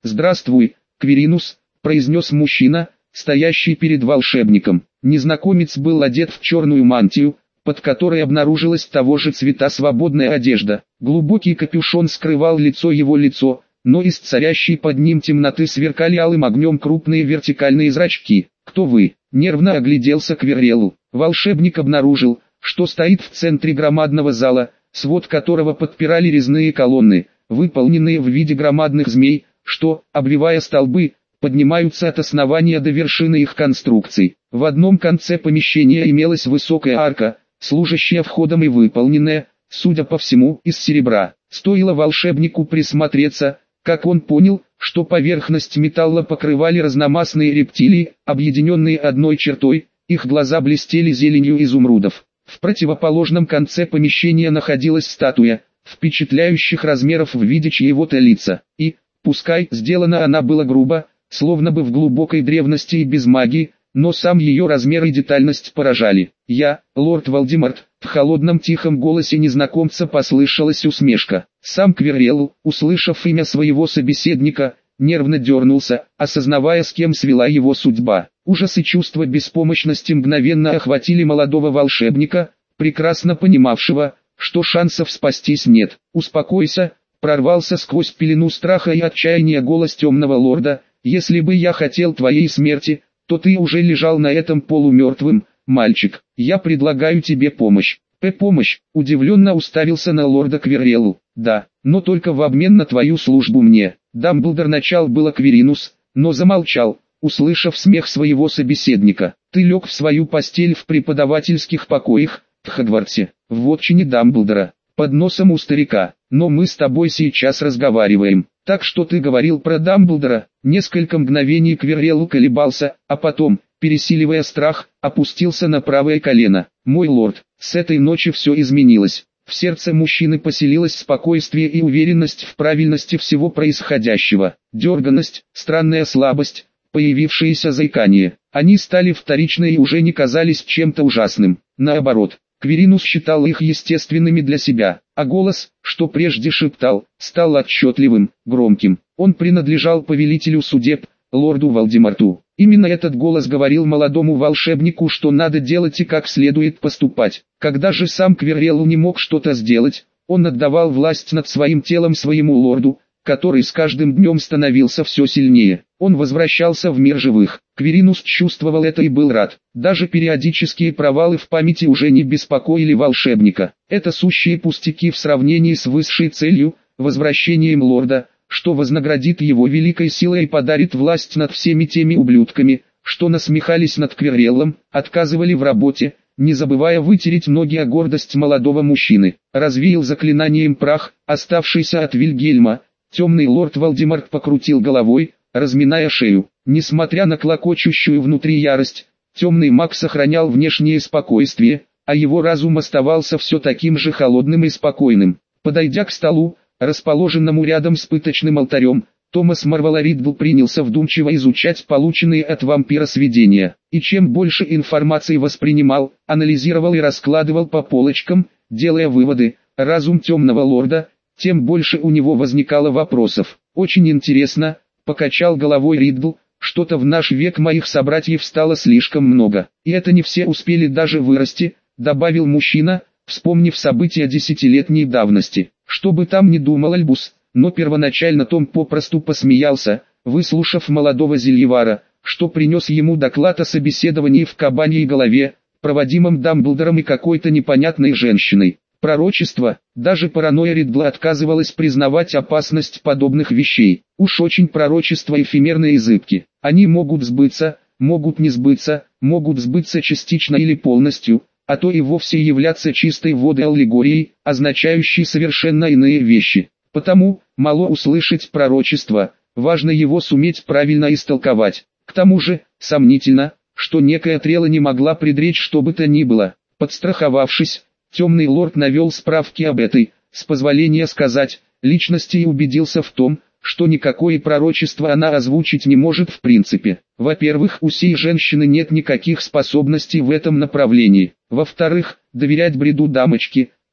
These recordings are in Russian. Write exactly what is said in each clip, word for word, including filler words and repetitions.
«Здравствуй, Квиринус», — произнес мужчина, стоящий перед волшебником. Незнакомец был одет в черную мантию, под которой обнаружилась того же цвета свободная одежда. Глубокий капюшон скрывал лицо его лицо, но из царящей под ним темноты сверкали алым огнем крупные вертикальные зрачки. «Кто вы?» — нервно огляделся Квиррелл. Волшебник обнаружил, что стоит в центре громадного зала, свод которого подпирали резные колонны, выполненные в виде громадных змей, что, обвивая столбы, поднимаются от основания до вершины их конструкций. В одном конце помещения имелась высокая арка, служащая входом и выполненная, судя по всему, из серебра. Стоило волшебнику присмотреться, как он понял, что поверхность металла покрывали разномастные рептилии, объединенные одной чертой, их глаза блестели зеленью изумрудов. В противоположном конце помещения находилась статуя, впечатляющих размеров в виде чьего-то лица, и, пускай сделана она была грубо, словно бы в глубокой древности и без магии, но сам ее размер и детальность поражали. «Я, лорд Волдеморт», в холодном тихом голосе незнакомца послышалась усмешка. Сам Квиррелл, услышав имя своего собеседника, нервно дернулся, осознавая, с кем свела его судьба. Ужас и чувство беспомощности мгновенно охватили молодого волшебника, прекрасно понимавшего, что шансов спастись нет. «Успокойся», — прорвался сквозь пелену страха и отчаяния голос темного лорда, «если бы я хотел твоей смерти, то ты уже лежал на этом полумертвым, мальчик. Я предлагаю тебе помощь». «П помощь?» — удивленно уставился на лорда Квиррелл. «Да, но только в обмен на твою службу мне». Дамблдор начал было Квиринус, но замолчал, услышав смех своего собеседника. «Ты лег в свою постель в преподавательских покоях, в Хогвартсе, в вотчине Дамблдора, под носом у старика, но мы с тобой сейчас разговариваем. Так что ты говорил про Дамблдора?» Несколько мгновений Квиррелл колебался, а потом, пересиливая страх, опустился на правое колено. «Мой лорд, с этой ночи все изменилось». В сердце мужчины поселилось спокойствие и уверенность в правильности всего происходящего. Дерганность, странная слабость, появившееся заикание. Они стали вторичны и уже не казались чем-то ужасным. Наоборот, Квиринус считал их естественными для себя, а голос, что прежде шептал, стал отчетливым, громким. Он принадлежал повелителю судеб, лорду Волдеморту. Именно этот голос говорил молодому волшебнику, что надо делать и как следует поступать. Когда же сам Квиррелл не мог что-то сделать, он отдавал власть над своим телом своему лорду, который с каждым днем становился все сильнее. Он возвращался в мир живых. Квиринус чувствовал это и был рад. Даже периодические провалы в памяти уже не беспокоили волшебника. Это сущие пустяки в сравнении с высшей целью, возвращением лорда, что вознаградит его великой силой и подарит власть над всеми теми ублюдками, что насмехались над Квирреллом, отказывали в работе, не забывая вытереть ноги о гордость молодого мужчины. Развеял заклинанием прах, оставшийся от Вильгельма. Темный лорд Волдеморт покрутил головой, разминая шею. Несмотря на клокочущую внутри ярость, темный маг сохранял внешнее спокойствие, а его разум оставался все таким же холодным и спокойным. Подойдя к столу, расположенному рядом с пыточным алтарем, Томас Марвел Риддл принялся вдумчиво изучать полученные от вампира сведения. И чем больше информации воспринимал, анализировал и раскладывал по полочкам, делая выводы, разум темного лорда, тем больше у него возникало вопросов. «Очень интересно», — покачал головой Риддл, — «что-то в наш век моих собратьев стало слишком много. И это не все успели даже вырасти», — добавил мужчина, вспомнив события десятилетней давности. Что бы там ни думал Альбус, но первоначально Том попросту посмеялся, выслушав молодого зельевара, что принес ему доклад о собеседовании в кабаньей голове, проводимом Дамблдором и какой-то непонятной женщиной. Пророчество, даже паранойя Риддла отказывалась признавать опасность подобных вещей. Уж очень пророчества эфемерные и зыбки. Они могут сбыться, могут не сбыться, могут сбыться частично или полностью, а то и вовсе являться чистой водой аллегорией, означающей совершенно иные вещи. Потому, мало услышать пророчество, важно его суметь правильно истолковать. К тому же, сомнительно, что некая Трела не могла предречь что бы то ни было. Подстраховавшись, темный лорд навел справки об этой, с позволения сказать, личности и убедился в том, что никакое пророчество она озвучить не может в принципе. Во-первых, у сей женщины нет никаких способностей в этом направлении. Во-вторых, доверять бреду дамочки,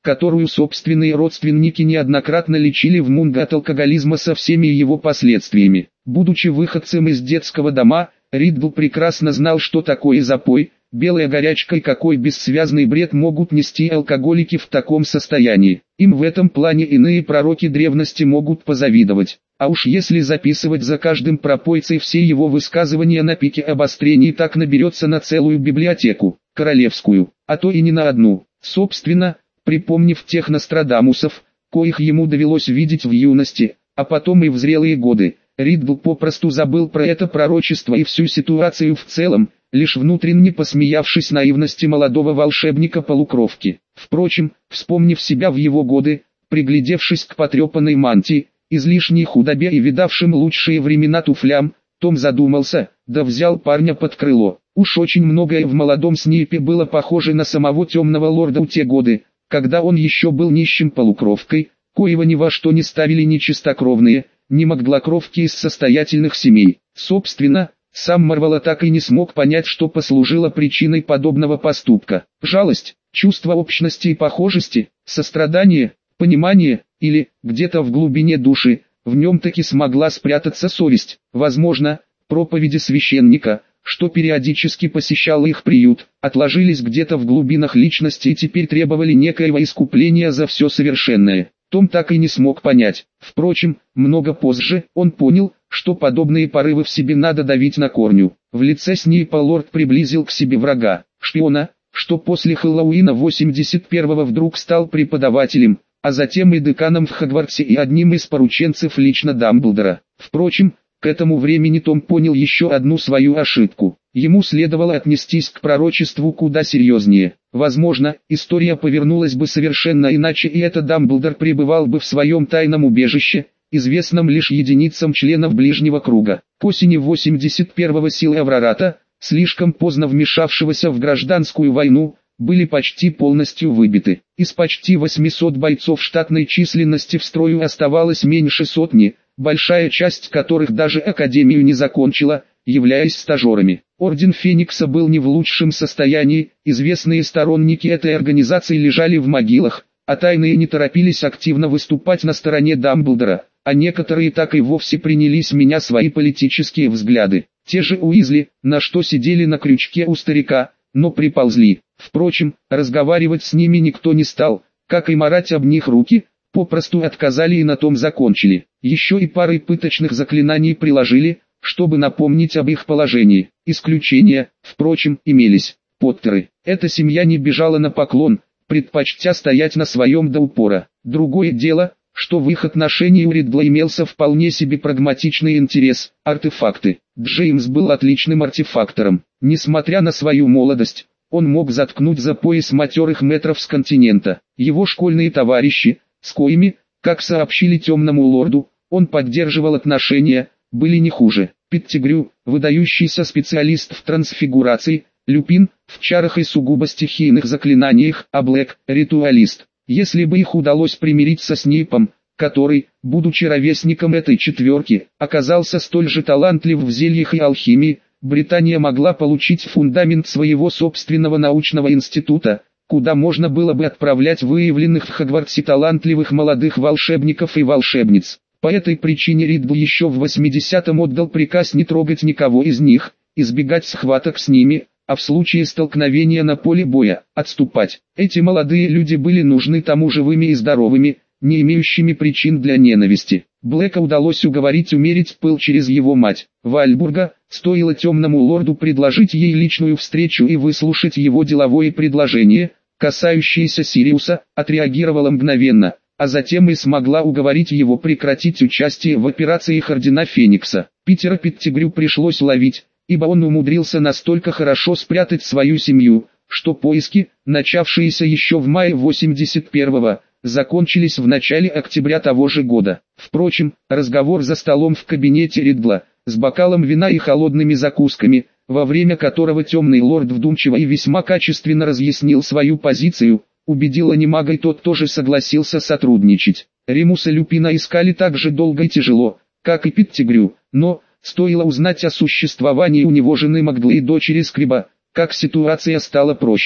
которую собственные родственники неоднократно лечили в Мунго от алкоголизма со всеми его последствиями. Будучи выходцем из детского дома, Риддл прекрасно знал, что такое запой, белая горячка и какой бессвязный бред могут нести алкоголики в таком состоянии. Им в этом плане иные пророки древности могут позавидовать. А уж если записывать за каждым пропойцей все его высказывания на пике обострений, так наберется на целую библиотеку, королевскую, а то и не на одну. Собственно, припомнив тех Нострадамусов, коих ему довелось видеть в юности, а потом и в зрелые годы, Риддл попросту забыл про это пророчество и всю ситуацию в целом, лишь внутренне посмеявшись наивности молодого волшебника-полукровки. Впрочем, вспомнив себя в его годы, приглядевшись к потрепанной мантии, излишней худобе и видавшим лучшие времена туфлям, Том задумался, да взял парня под крыло. Уж очень многое в молодом Снейпе было похоже на самого темного лорда у те годы, когда он еще был нищим полукровкой, коего ни во что не ставили ни чистокровные, ни моглокровки из состоятельных семей. Собственно, сам Марвелла так и не смог понять, что послужило причиной подобного поступка. Жалость, чувство общности и похожести, сострадание, понимание, или, где-то в глубине души, в нем таки смогла спрятаться совесть. Возможно, проповеди священника, что периодически посещал их приют, отложились где-то в глубинах личности и теперь требовали некоего искупления за все совершенное. Том так и не смог понять. Впрочем, много позже он понял, что подобные порывы в себе надо давить на корню. В лице Снейпа лорд приблизил к себе врага, шпиона, что после Хэллоуина восемьдесят первого вдруг стал преподавателем, а затем и деканом в Хогвартсе и одним из порученцев лично Дамблдора. Впрочем, к этому времени Том понял еще одну свою ошибку. Ему следовало отнестись к пророчеству куда серьезнее. Возможно, история повернулась бы совершенно иначе, и этот Дамблдор пребывал бы в своем тайном убежище, известном лишь единицам членов ближнего круга. К осени восемьдесят первого силы Аврората, слишком поздно вмешавшегося в гражданскую войну, были почти полностью выбиты. Из почти восьмисот бойцов штатной численности в строю оставалось меньше сотни, большая часть которых даже академию не закончила, являясь стажерами. Орден Феникса был не в лучшем состоянии, известные сторонники этой организации лежали в могилах, а тайные не торопились активно выступать на стороне Дамблдора, а некоторые так и вовсе принялись менять свои политические взгляды. Те же Уизли, на что сидели на крючке у старика, но приползли. Впрочем, разговаривать с ними никто не стал, как и марать об них руки, попросту отказали и на том закончили. Еще и парой пыточных заклинаний приложили, чтобы напомнить об их положении. Исключения, впрочем, имелись. Поттеры. Эта семья не бежала на поклон, предпочтя стоять на своем до упора. Другое дело, что в их отношении у Риддла имелся вполне себе прагматичный интерес – артефакты. Джеймс был отличным артефактором. Несмотря на свою молодость, он мог заткнуть за пояс матерых метров с континента. Его школьные товарищи, с коими, как сообщили темному лорду, он поддерживал отношения, были не хуже. Петтигрю, выдающийся специалист в трансфигурации, Люпин, в чарах и сугубо стихийных заклинаниях, а Блэк, ритуалист. Если бы их удалось примирить со Снейпом, который, будучи ровесником этой четверки, оказался столь же талантлив в зельях и алхимии, Британия могла получить фундамент своего собственного научного института, куда можно было бы отправлять выявленных в Хогвартсе талантливых молодых волшебников и волшебниц. По этой причине Риддл еще в восьмидесятом отдал приказ не трогать никого из них, избегать схваток с ними, а в случае столкновения на поле боя, отступать. Эти молодые люди были нужны тому живыми и здоровыми, не имеющими причин для ненависти. Блэка удалось уговорить умерить пыл через его мать, Вальбурга, стоило темному лорду предложить ей личную встречу и выслушать его деловое предложение, касающееся Сириуса, отреагировала мгновенно, а затем и смогла уговорить его прекратить участие в операциях Ордена Феникса. Питера Петтигрю пришлось ловить, ибо он умудрился настолько хорошо спрятать свою семью, что поиски, начавшиеся еще в мае восемьдесят первого, закончились в начале октября того же года. Впрочем, разговор за столом в кабинете Риддла, с бокалом вина и холодными закусками, во время которого темный лорд вдумчиво и весьма качественно разъяснил свою позицию, убедил анимага, и тот тоже согласился сотрудничать. Ремуса Люпина искали так же долго и тяжело, как и Петтигрю, но, стоило узнать о существовании у него жены Магдлы и дочери Скриба, как ситуация стала проще.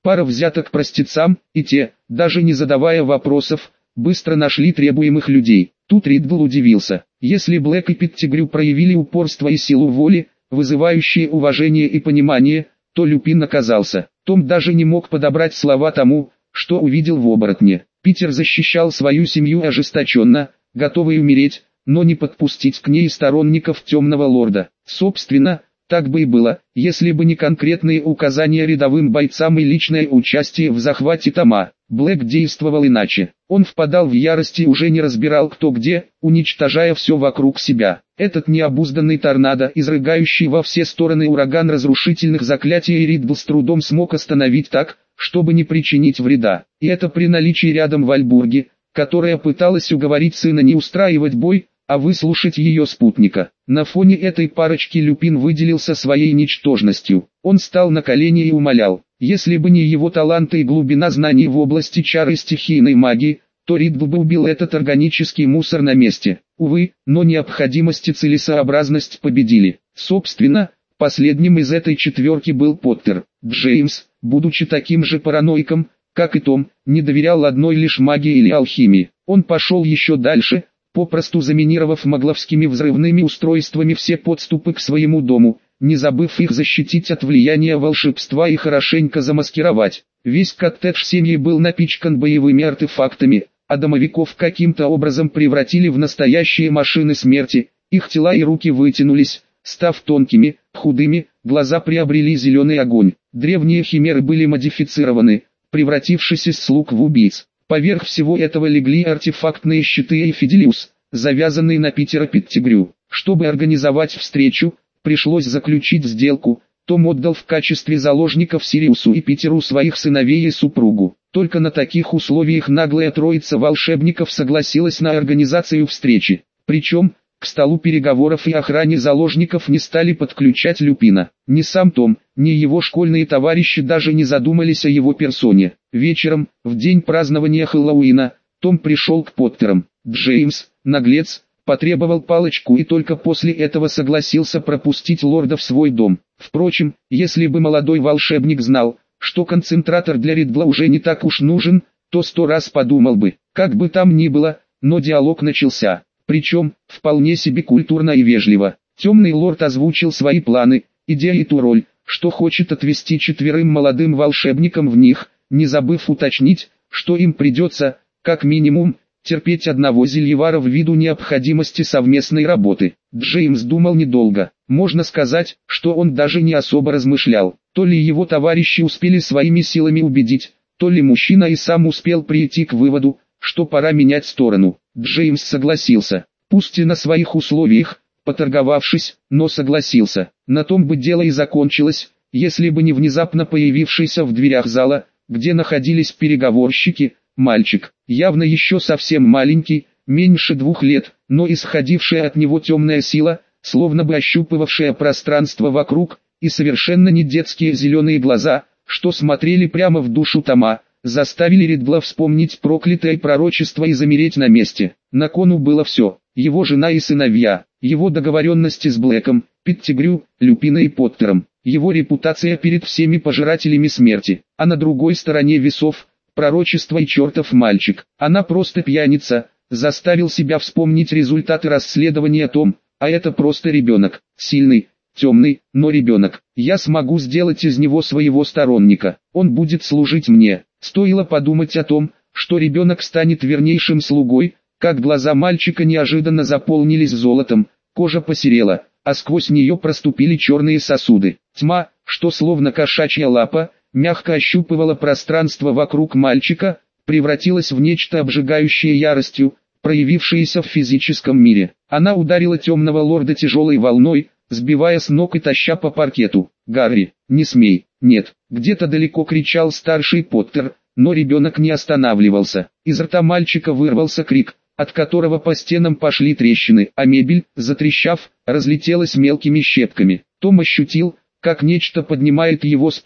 пара взяток простецам, и те, даже не задавая вопросов, быстро нашли требуемых людей. Тут Риддл удивился. Если Блэк и Петтигрю проявили упорство и силу воли, вызывающие уважение и понимание, то Люпин оказался. Том даже не мог подобрать слова тому, что увидел в оборотне. Питер защищал свою семью ожесточенно, готовый умереть, но не подпустить к ней сторонников Темного Лорда. Собственно, так бы и было, если бы не конкретные указания рядовым бойцам и личное участие в захвате Тома. Блэк действовал иначе. Он впадал в ярость и уже не разбирал кто где, уничтожая все вокруг себя. Этот необузданный торнадо, изрыгающий во все стороны ураган разрушительных заклятий, Риддл с трудом смог остановить так, чтобы не причинить вреда. И это при наличии рядом Вальбурги, которая пыталась уговорить сына не устраивать бой, а выслушать ее спутника. На фоне этой парочки Люпин выделился своей ничтожностью. Он стал на колени и умолял. Если бы не его таланты и глубина знаний в области чар и стихийной магии, то Риддл бы убил этот органический мусор на месте. Увы, но необходимость и целесообразность победили. Собственно, последним из этой четверки был Поттер. Джеймс, будучи таким же параноиком, как и Том, не доверял одной лишь магии или алхимии. Он пошел еще дальше, попросту заминировав магловскими взрывными устройствами все подступы к своему дому, не забыв их защитить от влияния волшебства и хорошенько замаскировать. Весь коттедж семьи был напичкан боевыми артефактами, а домовиков каким-то образом превратили в настоящие машины смерти. Их тела и руки вытянулись, став тонкими, худыми, глаза приобрели зеленый огонь. Древние химеры были модифицированы, превратившись из слуг в убийц. Поверх всего этого легли артефактные щиты и Фиделиус, завязанный на Питера Петтигрю. Чтобы организовать встречу, пришлось заключить сделку. Том отдал в качестве заложников Сириусу и Питеру своих сыновей и супругу. Только на таких условиях наглая троица волшебников согласилась на организацию встречи. Причем, к столу переговоров и охране заложников не стали подключать Люпина. Ни сам Том, ни его школьные товарищи даже не задумались о его персоне. Вечером, в день празднования Хэллоуина, Том пришел к Поттерам. Джеймс, наглец, потребовал палочку и только после этого согласился пропустить лорда в свой дом. Впрочем, если бы молодой волшебник знал, что концентратор для Риддла уже не так уж нужен, то сто раз подумал бы. Как бы там ни было, но диалог начался. Причем, вполне себе культурно и вежливо. Темный лорд озвучил свои планы, идеи и ту роль, что хочет отвести четверым молодым волшебникам в них, не забыв уточнить, что им придется, как минимум, терпеть одного зельевара ввиду необходимости совместной работы. Джеймс думал недолго. Можно сказать, что он даже не особо размышлял. То ли его товарищи успели своими силами убедить, то ли мужчина и сам успел прийти к выводу, что пора менять сторону. Джеймс согласился, пусть и на своих условиях, поторговавшись, но согласился. На том бы дело и закончилось, если бы не внезапно появившийся в дверях зала, где находились переговорщики, мальчик, явно еще совсем маленький, меньше двух лет, но исходившая от него темная сила, словно бы ощупывавшая пространство вокруг, и совершенно не детские зеленые глаза, что смотрели прямо в душу Тома, заставили Риддла вспомнить проклятое пророчество и замереть на месте. На кону было все: его жена и сыновья, его договоренности с Блэком, Петтигрю, Люпином и Поттером, его репутация перед всеми пожирателями смерти, а на другой стороне весов – пророчество и чертов мальчик. Она просто пьяница, заставил себя вспомнить результаты расследования Том, а это просто ребенок, сильный, темный, но ребенок. Я смогу сделать из него своего сторонника, он будет служить мне. Стоило подумать о том, что ребенок станет вернейшим слугой, как глаза мальчика неожиданно заполнились золотом, кожа посерела, а сквозь нее проступили черные сосуды. Тьма, что словно кошачья лапа, мягко ощупывала пространство вокруг мальчика, превратилась в нечто обжигающее яростью, проявившееся в физическом мире. Она ударила темного лорда тяжелой волной, сбивая с ног и таща по паркету. «Гарри, не смей!» «Нет!» Где-то далеко кричал старший Поттер, но ребенок не останавливался. Из рта мальчика вырвался крик, от которого по стенам пошли трещины, а мебель, затрещав, разлетелась мелкими щепками. Том ощутил, как нечто поднимает его с пола,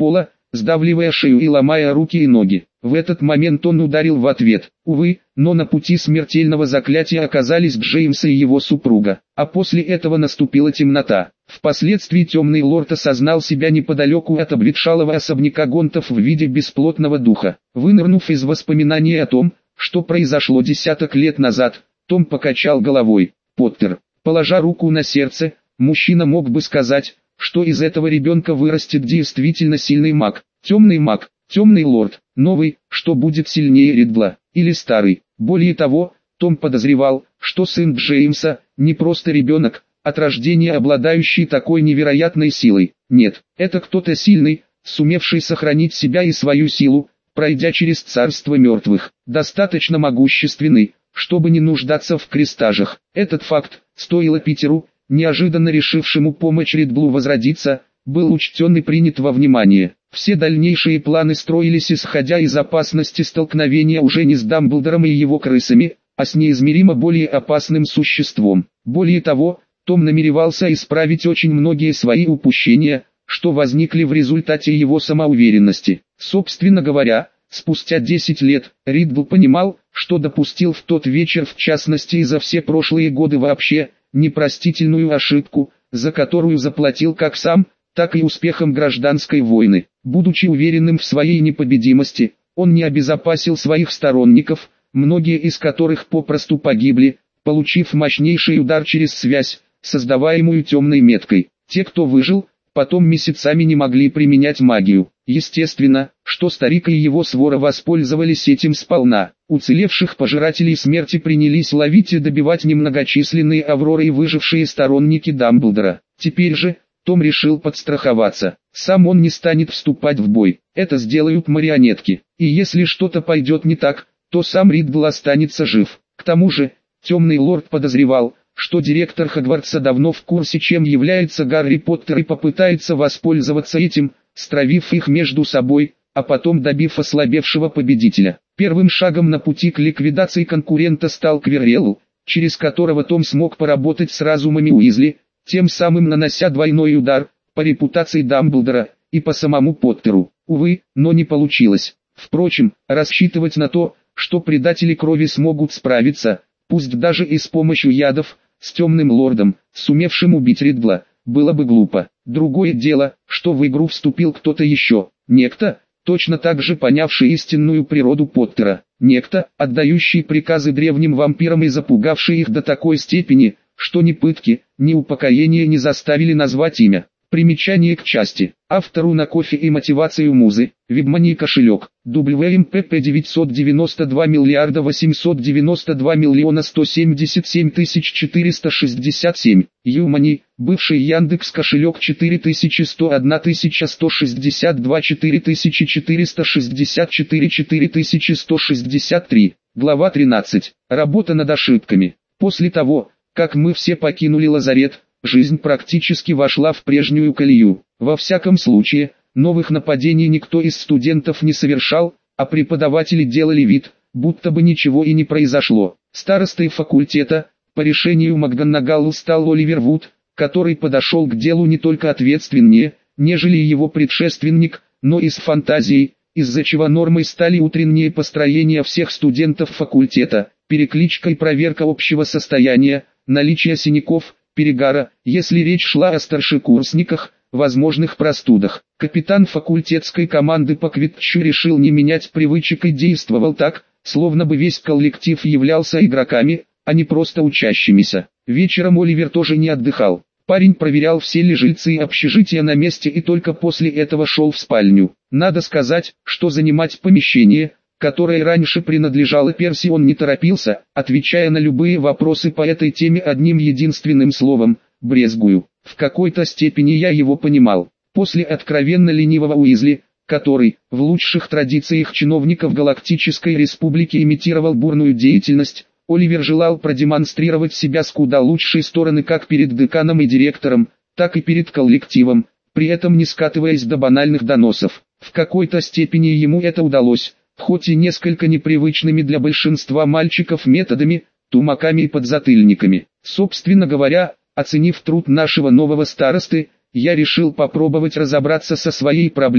сдавливая шею и ломая руки и ноги. В этот момент он ударил в ответ. Увы, но на пути смертельного заклятия оказались Джеймс и его супруга. А после этого наступила темнота. Впоследствии темный лорд осознал себя неподалеку от обветшалого особняка Гонтов в виде бесплотного духа. Вынырнув из воспоминаний о том, что произошло десяток лет назад, Том покачал головой. Поттер, положа руку на сердце, мужчина мог бы сказать, что из этого ребенка вырастет действительно сильный маг. Темный маг, темный лорд, новый, что будет сильнее Риддла, или старый. Более того, Том подозревал, что сын Джеймса не просто ребенок, от рождения обладающий такой невероятной силой. Нет, это кто-то сильный, сумевший сохранить себя и свою силу, пройдя через царство мертвых, достаточно могущественный, чтобы не нуждаться в крестажах. Этот факт, стоило Питеру, неожиданно решившему помочь Риддлу возродиться, был учтен и принят во внимание. Все дальнейшие планы строились исходя из опасности столкновения уже не с Дамблдором и его крысами, а с неизмеримо более опасным существом. Более того, Том намеревался исправить очень многие свои упущения, что возникли в результате его самоуверенности. Собственно говоря, спустя десять лет, Риддл понимал, что допустил в тот вечер, в частности и за все прошлые годы вообще, непростительную ошибку, за которую заплатил как сам, так и успехом гражданской войны. Будучи уверенным в своей непобедимости, он не обезопасил своих сторонников, многие из которых попросту погибли, получив мощнейший удар через связь, создаваемую темной меткой. Те, кто выжил, потом месяцами не могли применять магию. Естественно, что старик и его свора воспользовались этим сполна. Уцелевших пожирателей смерти принялись ловить и добивать немногочисленные Авроры и выжившие сторонники Дамблдора. Теперь же, Том решил подстраховаться. Сам он не станет вступать в бой. Это сделают марионетки. И если что-то пойдет не так, то сам Риддл останется жив. К тому же, темный лорд подозревал, что директор Хогвартса давно в курсе, чем является Гарри Поттер, и попытается воспользоваться этим, стравив их между собой, а потом добив ослабевшего победителя. Первым шагом на пути к ликвидации конкурента стал Квиррелл, через которого Том смог поработать с разумами Уизли, тем самым нанося двойной удар по репутации Дамблдора и по самому Поттеру. Увы, но не получилось. Впрочем, рассчитывать на то, что предатели крови смогут справиться, пусть даже и с помощью ядов, с темным лордом, сумевшим убить Риддла, было бы глупо. Другое дело, что в игру вступил кто-то еще. Некто, точно так же понявший истинную природу Поттера. Некто, отдающий приказы древним вампирам и запугавший их до такой степени, что ни пытки, ни упокоение не заставили назвать имя. Примечание к части. Автору на кофе и мотивацию музы. Вебмани кошелек. дабл ю эм пэ пэ девятьсот девяносто два миллиарда восемьсот девяносто два миллиона сто семьдесят семь тысяч четыреста шестьдесят семь. Юмани, бывший Яндекс кошелек четыре тысячи сто одна тысяча сто шестьдесят два четыре тысячи четыреста шестьдесят четыре четыре тысячи сто шестьдесят три. Глава тринадцать. Работа над ошибками. После того, как мы все покинули лазарет, жизнь практически вошла в прежнюю колею. Во всяком случае, новых нападений никто из студентов не совершал, а преподаватели делали вид, будто бы ничего и не произошло. Старостой факультета, по решению МакГонагал, стал Оливер Вуд, который подошел к делу не только ответственнее, нежели его предшественник, но и с фантазией, из-за чего нормой стали утренние построения всех студентов факультета, перекличка и проверка общего состояния, наличие синяков, перегара, если речь шла о старшекурсниках, возможных простудах. Капитан факультетской команды по квиддичу решил не менять привычек и действовал так, словно бы весь коллектив являлся игроками, а не просто учащимися. Вечером Оливер тоже не отдыхал. Парень проверял, все ли жильцы общежития на месте, и только после этого шел в спальню. Надо сказать, что занимать помещение, которое раньше принадлежало Перси, он не торопился, отвечая на любые вопросы по этой теме одним единственным словом – брезгую. В какой-то степени я его понимал. После откровенно ленивого Уизли, который, в лучших традициях чиновников Галактической Республики, имитировал бурную деятельность, Оливер желал продемонстрировать себя с куда лучшей стороны как перед деканом и директором, так и перед коллективом, при этом не скатываясь до банальных доносов. В какой-то степени ему это удалось, хоть и несколько непривычными для большинства мальчиков методами, тумаками и подзатыльниками. Собственно говоря, оценив труд нашего нового старосты, я решил попробовать разобраться со своей проблемой,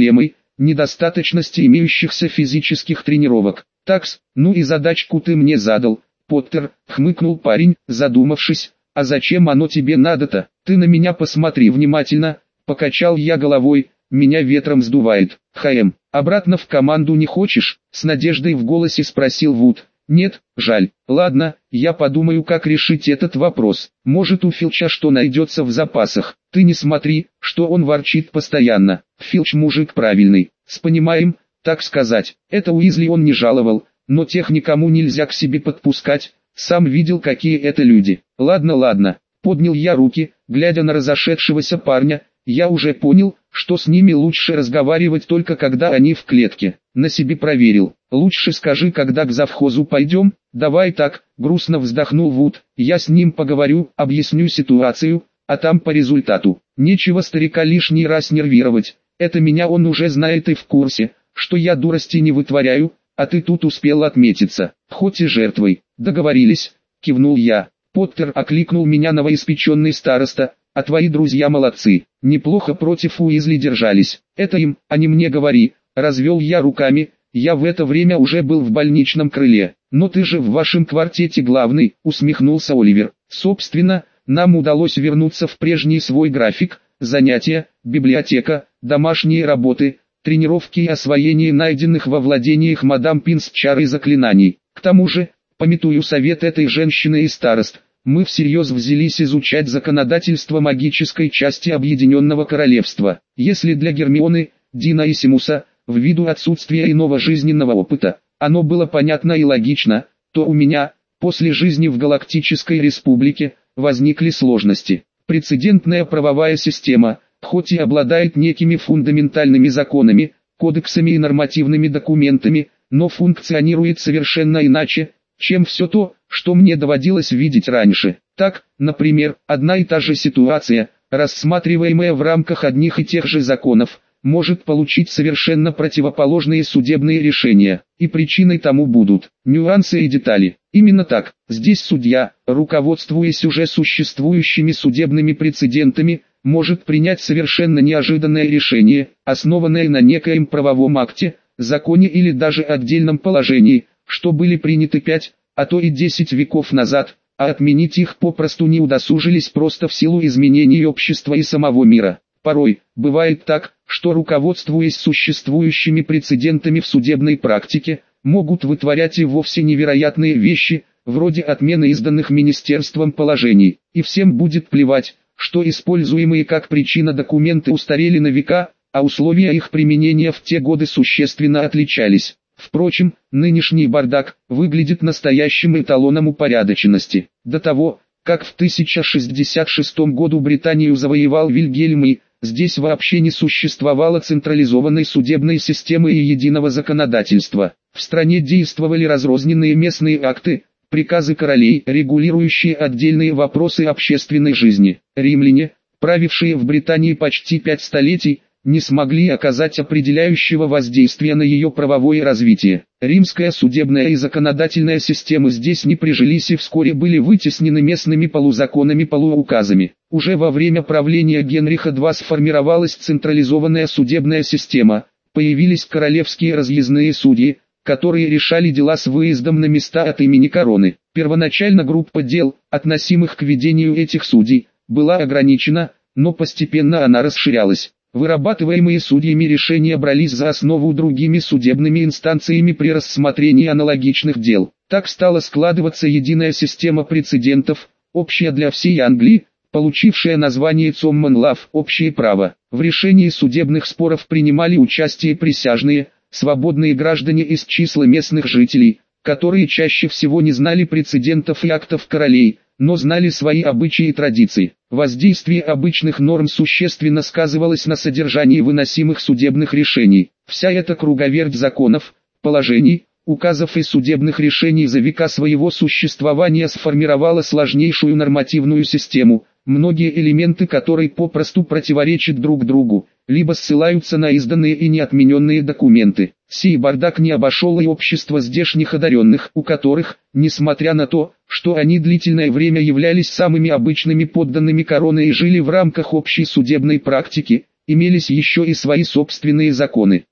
недостаточности имеющихся физических тренировок. Такс, ну и задачку ты мне задал, Поттер, хмыкнул парень, задумавшись, а зачем оно тебе надо-то? Ты на меня посмотри внимательно, покачал я головой, меня ветром сдувает. Хэм, обратно в команду не хочешь? С надеждой в голосе спросил Вуд. Нет, жаль. Ладно, я подумаю, как решить этот вопрос. Может, у Филча что найдется в запасах. Ты не смотри, что он ворчит постоянно. Филч мужик правильный, с понимаем, так сказать. Это Уизли он не жаловал, но тех никому нельзя к себе подпускать. Сам видел, какие это люди. Ладно, ладно. Поднял я руки, глядя на разошедшегося парня. Я уже понял, что с ними лучше разговаривать только когда они в клетке. На себе проверил. Лучше скажи, когда к завхозу пойдем. Давай так, грустно вздохнул Вуд. Я с ним поговорю, объясню ситуацию, а там по результату. Нечего старика лишний раз нервировать. Это меня он уже знает и в курсе, что я дурости не вытворяю, а ты тут успел отметиться, хоть и жертвой. Договорились, кивнул я. Поттер окликнул меня новоиспеченный староста. А твои друзья молодцы, неплохо против Уизли держались. Это им, а не мне говори. Развел я руками, я в это время уже был в больничном крыле. Но ты же в вашем квартете главный, усмехнулся Оливер. Собственно, нам удалось вернуться в прежний свой график. Занятия, библиотека, домашние работы, тренировки и освоение найденных во владениях мадам Пинс чар и заклинаний. К тому же, памятую совет этой женщины и старост, мы всерьез взялись изучать законодательство магической части Объединенного Королевства. Если для Гермионы, Дина и Симуса, ввиду отсутствия иного жизненного опыта, оно было понятно и логично, то у меня, после жизни в Галактической Республике, возникли сложности. Прецедентная правовая система, хоть и обладает некими фундаментальными законами, кодексами и нормативными документами, но функционирует совершенно иначе, чем все то, что мне доводилось видеть раньше. Так, например, одна и та же ситуация, рассматриваемая в рамках одних и тех же законов, может получить совершенно противоположные судебные решения, и причиной тому будут нюансы и детали. Именно так, здесь судья, руководствуясь уже существующими судебными прецедентами, может принять совершенно неожиданное решение, основанное на некоем правовом акте, законе или даже отдельном положении, что были приняты пять, а то и десять веков назад, а отменить их попросту не удосужились просто в силу изменений общества и самого мира. Порой, бывает так, что руководствуясь существующими прецедентами в судебной практике, могут вытворять и вовсе невероятные вещи, вроде отмены изданных министерством положений, и всем будет плевать, что используемые как причина документы устарели на века, а условия их применения в те годы существенно отличались. Впрочем, нынешний бардак выглядит настоящим эталоном упорядоченности. До того, как в тысяча шестьдесят шестом году Британию завоевал Вильгельм и, здесь вообще не существовало централизованной судебной системы и единого законодательства. В стране действовали разрозненные местные акты, приказы королей, регулирующие отдельные вопросы общественной жизни. Римляне, правившие в Британии почти пять столетий, не смогли оказать определяющего воздействия на ее правовое развитие. Римская судебная и законодательная системы здесь не прижились и вскоре были вытеснены местными полузаконами-полууказами. Уже во время правления Генриха второго сформировалась централизованная судебная система, появились королевские разъездные судьи, которые решали дела с выездом на места от имени короны. Первоначально группа дел, относимых к ведению этих судей, была ограничена, но постепенно она расширялась. Вырабатываемые судьями решения брались за основу другими судебными инстанциями при рассмотрении аналогичных дел. Так стала складываться единая система прецедентов, общая для всей Англии, получившая название Common Law – общее право. В решении судебных споров принимали участие присяжные, свободные граждане из числа местных жителей, которые чаще всего не знали прецедентов и актов королей, но знали свои обычаи и традиции. Воздействие обычных норм существенно сказывалось на содержании выносимых судебных решений. Вся эта круговерть законов, положений, указов и судебных решений за века своего существования сформировала сложнейшую нормативную систему, многие элементы которой попросту противоречат друг другу, либо ссылаются на изданные и неотмененные документы. Сей бардак не обошел и общество здешних одаренных, у которых, несмотря на то, что они длительное время являлись самыми обычными подданными короны и жили в рамках общей судебной практики, имелись еще и свои собственные законы.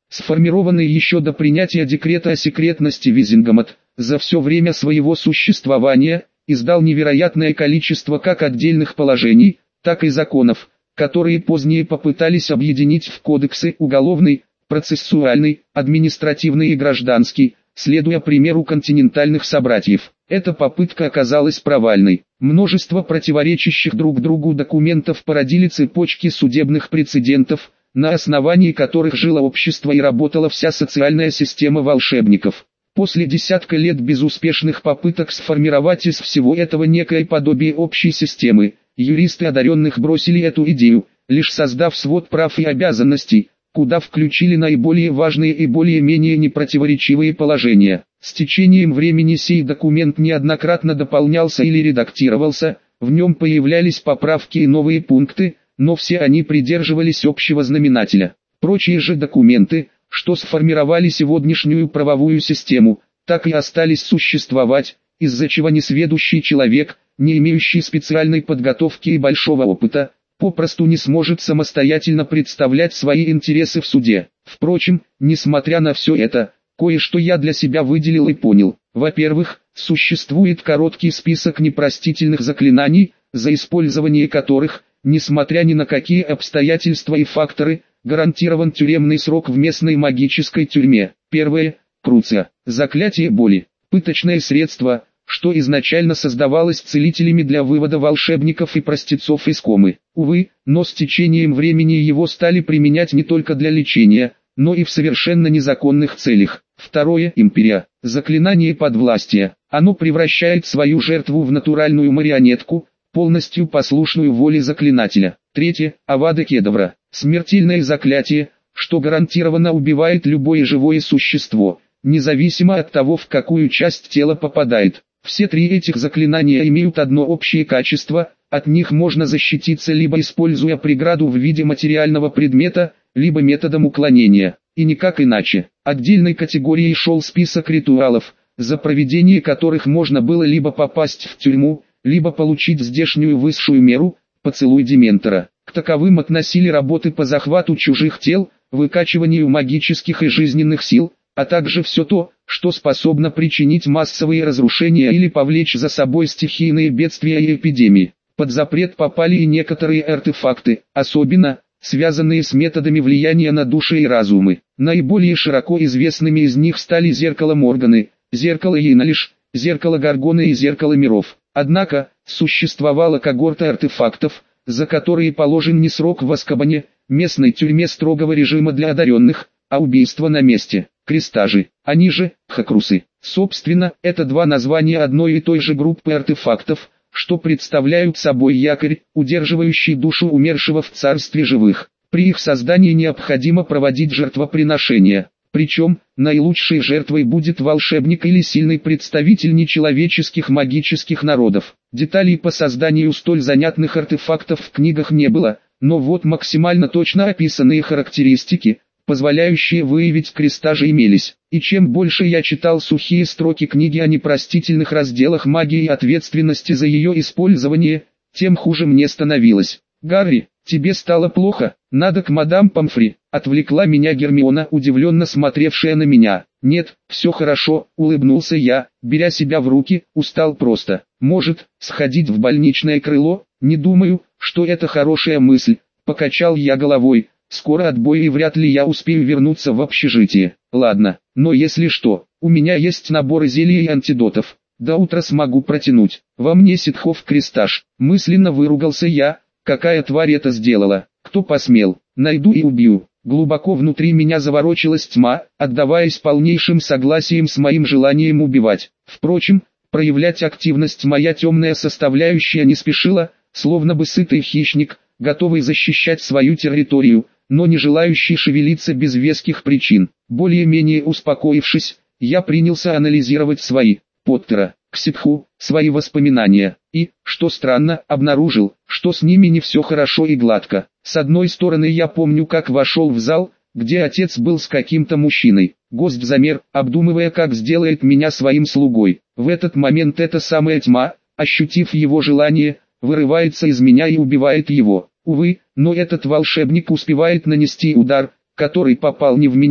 сформированный еще до принятия декрета о секретности Визингамот, за все время своего существования, издал невероятное количество как отдельных положений, так и законов, которые позднее попытались объединить в кодексы уголовный, процессуальный, административный и гражданский, следуя примеру континентальных собратьев. Эта попытка оказалась провальной. Множество противоречащих друг другу документов породили цепочки судебных прецедентов, на основании которых жило общество и работала вся социальная система волшебников. После десятка лет безуспешных попыток сформировать из всего этого некое подобие общей системы, юристы одаренных бросили эту идею, лишь создав свод прав и обязанностей, куда включили наиболее важные и более-менее непротиворечивые положения. С течением времени сей документ неоднократно дополнялся или редактировался, в нем появлялись поправки и новые пункты, но все они придерживались общего знаменателя. Прочие же документы, что сформировали сегодняшнюю правовую систему, так и остались существовать, из-за чего несведущий человек, не имеющий специальной подготовки и большого опыта, попросту не сможет самостоятельно представлять свои интересы в суде. Впрочем, несмотря на все это, кое-что я для себя выделил и понял. Во-первых, существует короткий список непростительных заклинаний, за использование которых, несмотря ни на какие обстоятельства и факторы, гарантирован тюремный срок в местной магической тюрьме. Первое – Круция. Заклятие боли. Пыточное средство, что изначально создавалось целителями для вывода волшебников и простецов из комы. Увы, но с течением времени его стали применять не только для лечения, но и в совершенно незаконных целях. Второе – Империя. Заклинание подвластия. Оно превращает свою жертву в натуральную марионетку, полностью послушную воле заклинателя. Третье – Авада Кедавра. Смертельное заклятие, что гарантированно убивает любое живое существо, независимо от того, в какую часть тела попадает. Все три этих заклинания имеют одно общее качество, от них можно защититься либо используя преграду в виде материального предмета, либо методом уклонения, и никак иначе. Отдельной категорией шел список ритуалов, за проведение которых можно было либо попасть в тюрьму, либо получить здешнюю высшую меру – поцелуй Дементора. К таковым относили работы по захвату чужих тел, выкачиванию магических и жизненных сил, а также все то, что способно причинить массовые разрушения или повлечь за собой стихийные бедствия и эпидемии. Под запрет попали и некоторые артефакты, особенно связанные с методами влияния на души и разумы. Наиболее широко известными из них стали зеркало Морганы, зеркало Йеналиш, зеркало Гаргоны и зеркало миров. Однако, существовала когорта артефактов, за которые положен не срок в Азкабане, местной тюрьме строгого режима для одаренных, а убийство на месте, крестажи, они же, хакрусы. Собственно, это два названия одной и той же группы артефактов, что представляют собой якорь, удерживающий душу умершего в царстве живых. При их создании необходимо проводить жертвоприношения. Причем, наилучшей жертвой будет волшебник или сильный представитель нечеловеческих магических народов. Деталей по созданию столь занятных артефактов в книгах не было, но вот максимально точно описанные характеристики, позволяющие выявить крестажи, имелись. И чем больше я читал сухие строки книги о непростительных разделах магии и ответственности за ее использование, тем хуже мне становилось. «Гарри, тебе стало плохо, надо к мадам Помфри», — отвлекла меня Гермиона, удивленно смотревшая на меня. «Нет, все хорошо», — улыбнулся я, беря себя в руки, устал просто. «Может, сходить в больничное крыло? Не думаю, что это хорошая мысль», — покачал я головой. «Скоро отбой и вряд ли я успею вернуться в общежитие. Ладно, но если что, у меня есть наборы зелий и антидотов. До утра смогу протянуть. Во мне ситхов крестаж». Мысленно выругался я. Какая тварь это сделала? Кто посмел? Найду и убью. Глубоко внутри меня заворочилась тьма, отдаваясь полнейшим согласием с моим желанием убивать. Впрочем, проявлять активность моя темная составляющая не спешила, словно бы сытый хищник, готовый защищать свою территорию, но не желающий шевелиться без веских причин. Более-менее успокоившись, я принялся анализировать свои, Поттера, Кситху, свои воспоминания, и, что странно, обнаружил, что с ними не все хорошо и гладко. С одной стороны, я помню, как вошел в зал, где отец был с каким-то мужчиной. Гость замер, обдумывая, как сделает меня своим слугой. В этот момент эта самая тьма, ощутив его желание, вырывается из меня и убивает его. Увы, но этот волшебник успевает нанести удар, который попал не в меня,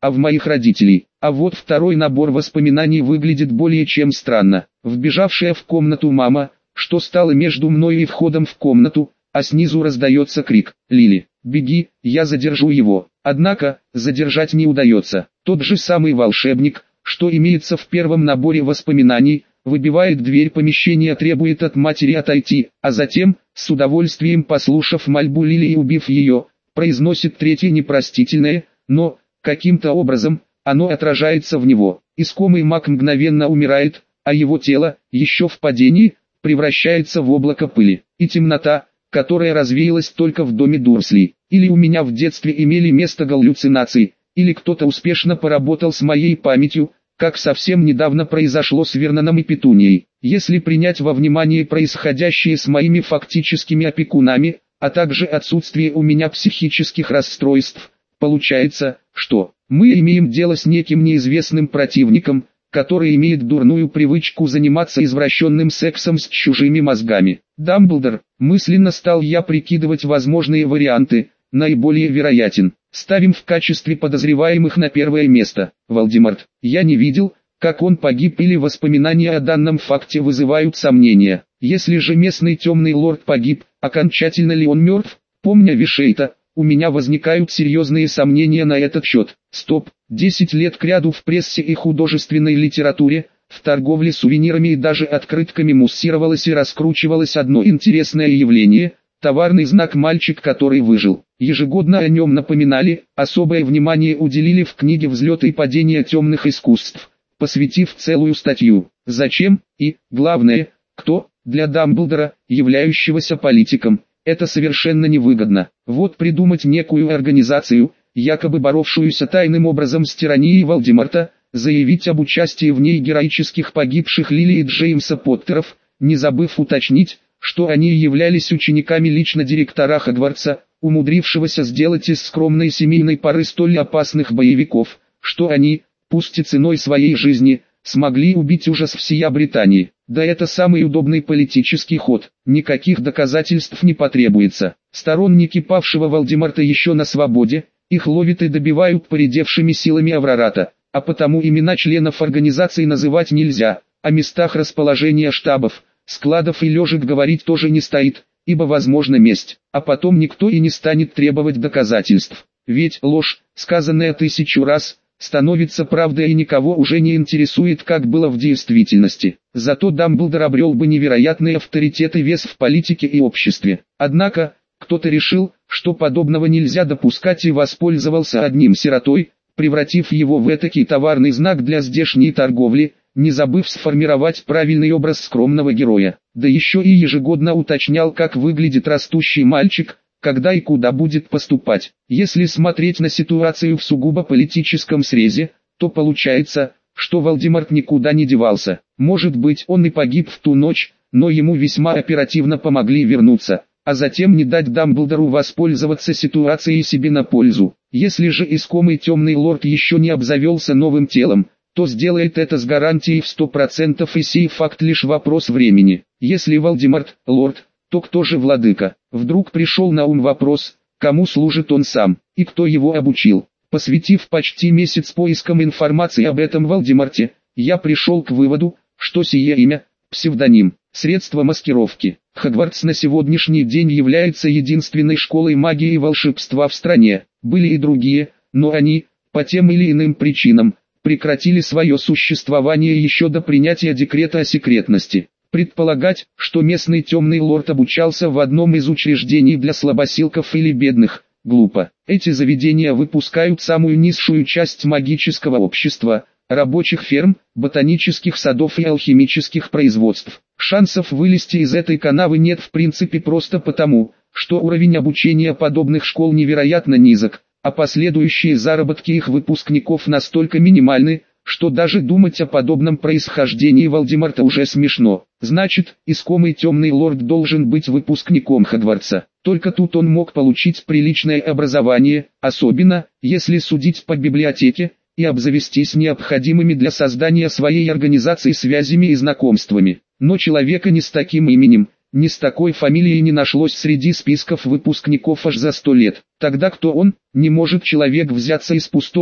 а в моих родителей. А вот второй набор воспоминаний выглядит более чем странно. Вбежавшая в комнату мама, что стало между мной и входом в комнату, а снизу раздается крик: «Лили, беги, я задержу его». Однако, задержать не удается. Тот же самый волшебник, что имеется в первом наборе воспоминаний, выбивает дверь помещения, требует от матери отойти, а затем, с удовольствием послушав мольбу Лили и убив ее, произносит третье непростительное, но, каким-то образом, оно отражается в него. Искомый маг мгновенно умирает, а его тело, еще в падении, превращается в облако пыли. И темнота, которая развеялась только в доме Дурсли. Или у меня в детстве имели место галлюцинации, или кто-то успешно поработал с моей памятью, как совсем недавно произошло с Верноном и Петунией. Если принять во внимание происходящее с моими фактическими опекунами, а также отсутствие у меня психических расстройств, получается, что мы имеем дело с неким неизвестным противником, который имеет дурную привычку заниматься извращенным сексом с чужими мозгами. Дамблдор, мысленно стал я прикидывать возможные варианты, наиболее вероятен. Ставим в качестве подозреваемых на первое место Волдеморт. Я не видел, как он погиб, или воспоминания о данном факте вызывают сомнения. Если же местный темный лорд погиб, окончательно ли он мертв? Помня Вишейта, у меня возникают серьезные сомнения на этот счет. Стоп, десять лет кряду в прессе и художественной литературе, в торговле сувенирами и даже открытками муссировалось и раскручивалось одно интересное явление – товарный знак «Мальчик, который выжил». Ежегодно о нем напоминали, особое внимание уделили в книге «Взлет и падение темных искусств», посвятив целую статью. Зачем? И, главное, кто? Для Дамблдора, являющегося политиком, это совершенно невыгодно. Вот придумать некую организацию, якобы боровшуюся тайным образом с тиранией Волдеморта, заявить об участии в ней героических погибших Лили и Джеймса Поттеров, не забыв уточнить, что они являлись учениками лично директора Хогвартса, умудрившегося сделать из скромной семейной пары столь опасных боевиков, что они, пусть и ценой своей жизни, смогли убить ужас всея Британии. Да это самый удобный политический ход, никаких доказательств не потребуется. Сторонники павшего Волдеморта еще на свободе, их ловят и добивают поредевшими силами Аврората, а потому имена членов организации называть нельзя, о местах расположения штабов, складов и лежек говорить тоже не стоит, ибо возможна месть, а потом никто и не станет требовать доказательств. Ведь ложь, сказанная тысячу раз, становится правдой и никого уже не интересует, как было в действительности. Зато Дамблдор обрел бы невероятный авторитет и вес в политике и обществе. Однако, кто-то решил, что подобного нельзя допускать, и воспользовался одним сиротой, превратив его в этакий товарный знак для здешней торговли, не забыв сформировать правильный образ скромного героя. Да еще и ежегодно уточнял, как выглядит растущий мальчик, когда и куда будет поступать. Если смотреть на ситуацию в сугубо политическом срезе, то получается, что Волдеморт никуда не девался. Может быть, он и погиб в ту ночь, но ему весьма оперативно помогли вернуться, а затем не дать Дамблдору воспользоваться ситуацией себе на пользу. Если же искомый темный лорд еще не обзавелся новым телом, то сделает это с гарантией в сто процентов, и сей факт лишь вопрос времени. Если Волдеморт – лорд, то кто же владыка? Вдруг пришел на ум вопрос, кому служит он сам, и кто его обучил. Посвятив почти месяц поискам информации об этом Волдеморте, я пришел к выводу, что сие имя – псевдоним, средство маскировки. Хогвартс на сегодняшний день является единственной школой магии и волшебства в стране. Были и другие, но они, по тем или иным причинам, прекратили свое существование еще до принятия декрета о секретности. Предполагать, что местный темный лорд обучался в одном из учреждений для слабосилков или бедных, глупо. Эти заведения выпускают самую низшую часть магического общества, рабочих ферм, ботанических садов и алхимических производств. Шансов вылезти из этой канавы нет в принципе просто потому, что уровень обучения подобных школ невероятно низок, а последующие заработки их выпускников настолько минимальны, что даже думать о подобном происхождении Волдеморта уже смешно. Значит, искомый темный лорд должен быть выпускником Хогвартса. Только тут он мог получить приличное образование, особенно, если судить по библиотеке, и обзавестись необходимыми для создания своей организации связями и знакомствами. Но человека не с таким именем, ни с такой фамилией не нашлось среди списков выпускников аж за сто лет. Тогда кто он? Не может человек взяться из пустоты,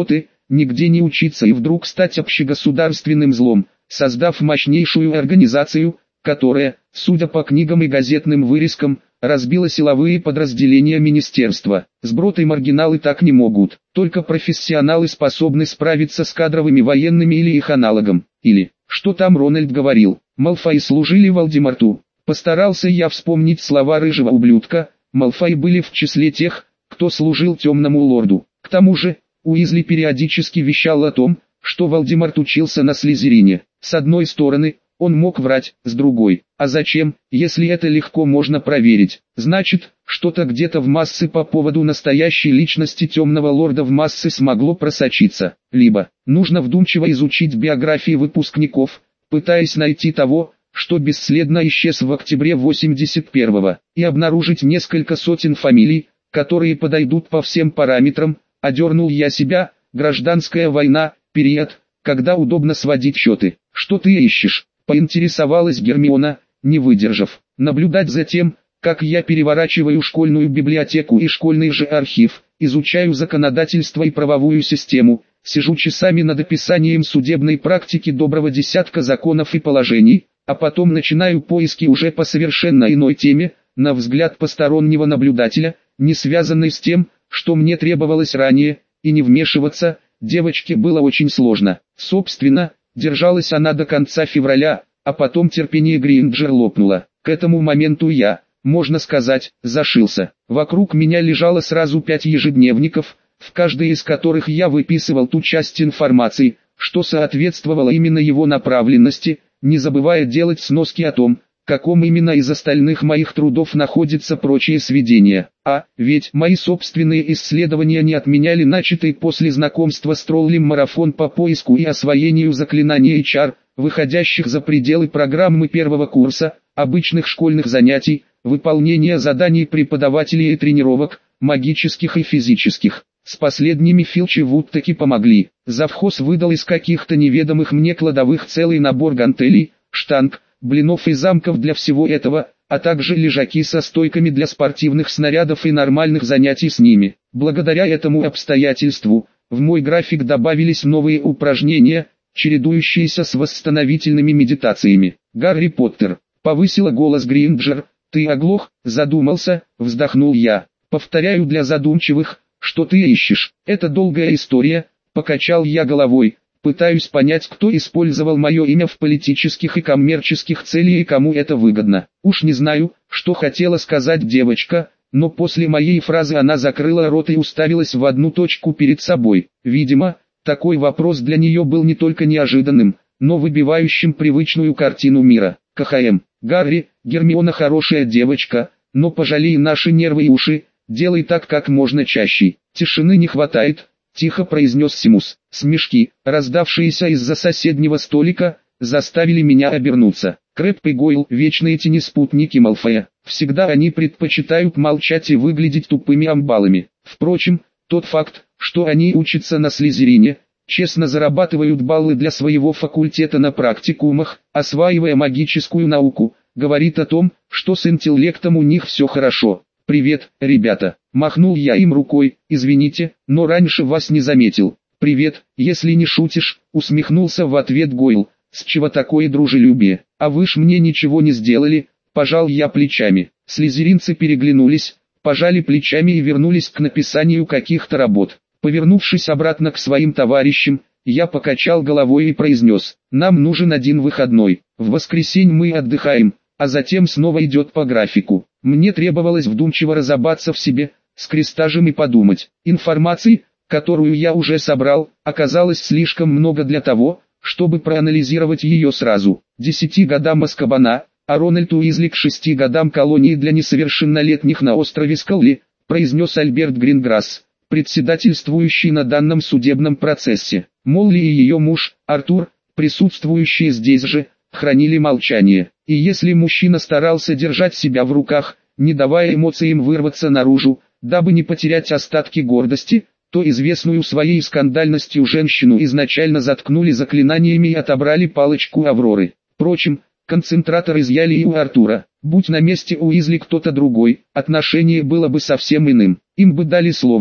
нигде не учиться и вдруг стать общегосударственным злом, создав мощнейшую организацию, которая, судя по книгам и газетным вырезкам, разбила силовые подразделения министерства. Сброд и маргиналы так не могут. Только профессионалы способны справиться с кадровыми военными или их аналогом. Или, что там Рональд говорил, Малфой служили Волдеморту. Постарался я вспомнить слова рыжего ублюдка. Малфой были в числе тех, кто служил темному лорду. К тому же, Уизли периодически вещал о том, что Волдеморт учился на Слизерине. С одной стороны, он мог врать, с другой. А зачем, если это легко можно проверить? Значит, что-то где-то в массы по поводу настоящей личности темного лорда в массы смогло просочиться. Либо, нужно вдумчиво изучить биографии выпускников, пытаясь найти того, что бесследно исчез в октябре восемьдесят первого, и обнаружить несколько сотен фамилий, которые подойдут по всем параметрам. Одернул я себя. Гражданская война, период, когда удобно сводить счеты. Что ты ищешь? Поинтересовалась Гермиона, не выдержав. Наблюдать за тем, как я переворачиваю школьную библиотеку и школьный же архив, изучаю законодательство и правовую систему, сижу часами над описанием судебной практики доброго десятка законов и положений, а потом начинаю поиски уже по совершенно иной теме, на взгляд постороннего наблюдателя, не связанной с тем, что мне требовалось ранее, и не вмешиваться. Девочке было очень сложно. Собственно, держалась она до конца февраля, а потом терпение Гринджер лопнуло. К этому моменту я, можно сказать, зашился. Вокруг меня лежало сразу пять ежедневников, в каждой из которых я выписывал ту часть информации, что соответствовало именно его направленности, не забывая делать сноски о том, в каком именно из остальных моих трудов находятся прочие сведения. А, ведь мои собственные исследования не отменяли начатый после знакомства с троллем марафон по поиску и освоению заклинаний эйч ар, выходящих за пределы программы первого курса, обычных школьных занятий, выполнения заданий преподавателей и тренировок, магических и физических. С последними Филч и Вуд таки помогли. Завхоз выдал из каких-то неведомых мне кладовых целый набор гантелей, штанг, блинов и замков для всего этого, а также лежаки со стойками для спортивных снарядов и нормальных занятий с ними. Благодаря этому обстоятельству, в мой график добавились новые упражнения, чередующиеся с восстановительными медитациями. «Гарри Поттер», — повысила голос Гринджер. «Ты оглох?» — задумался, вздохнул я. «Повторяю для задумчивых, что ты ищешь. Это долгая история», — покачал я головой. «Пытаюсь понять, кто использовал мое имя в политических и коммерческих целях и кому это выгодно. Уж не знаю, что хотела сказать девочка, но после моей фразы она закрыла рот и уставилась в одну точку перед собой. Видимо, такой вопрос для нее был не только неожиданным, но выбивающим привычную картину мира. КХМ. Гарри, Гермиона хорошая девочка, но пожалей наши нервы и уши, делай так как можно чаще. Тишины не хватает», — тихо произнес Симус. Смешки, раздавшиеся из-за соседнего столика, заставили меня обернуться. Крэб и Гойл — вечные тени-спутники Малфоя. Всегда они предпочитают молчать и выглядеть тупыми амбалами. Впрочем, тот факт, что они учатся на Слизерине, честно зарабатывают баллы для своего факультета на практикумах, осваивая магическую науку, говорит о том, что с интеллектом у них все хорошо. «Привет, ребята», — махнул я им рукой. «Извините, но раньше вас не заметил». «Привет, если не шутишь», — усмехнулся в ответ Гойл. «С чего такое дружелюбие? А вы ж мне ничего не сделали», — пожал я плечами. Слизеринцы переглянулись, пожали плечами и вернулись к написанию каких-то работ. Повернувшись обратно к своим товарищам, я покачал головой и произнес: «Нам нужен один выходной. В воскресенье мы отдыхаем, а затем снова идет по графику». Мне требовалось вдумчиво разобраться в себе, с крестажем и подумать. Информации, которую я уже собрал, оказалось слишком много для того, чтобы проанализировать ее сразу. Десяти годам Азкабана, а Рональд Уизли к шести годам колонии для несовершеннолетних на острове Скалли, произнес Альберт Гринграсс, председательствующий на данном судебном процессе. Молли и ее муж, Артур, присутствующие здесь же, хранили молчание. И если мужчина старался держать себя в руках, не давая эмоциям вырваться наружу, дабы не потерять остатки гордости, то известную своей скандальностью женщину изначально заткнули заклинаниями и отобрали палочку Авроры. Впрочем, концентратор изъяли и у Артура. Будь на месте Уизли кто-то другой, отношение было бы совсем иным. Им бы дали слово,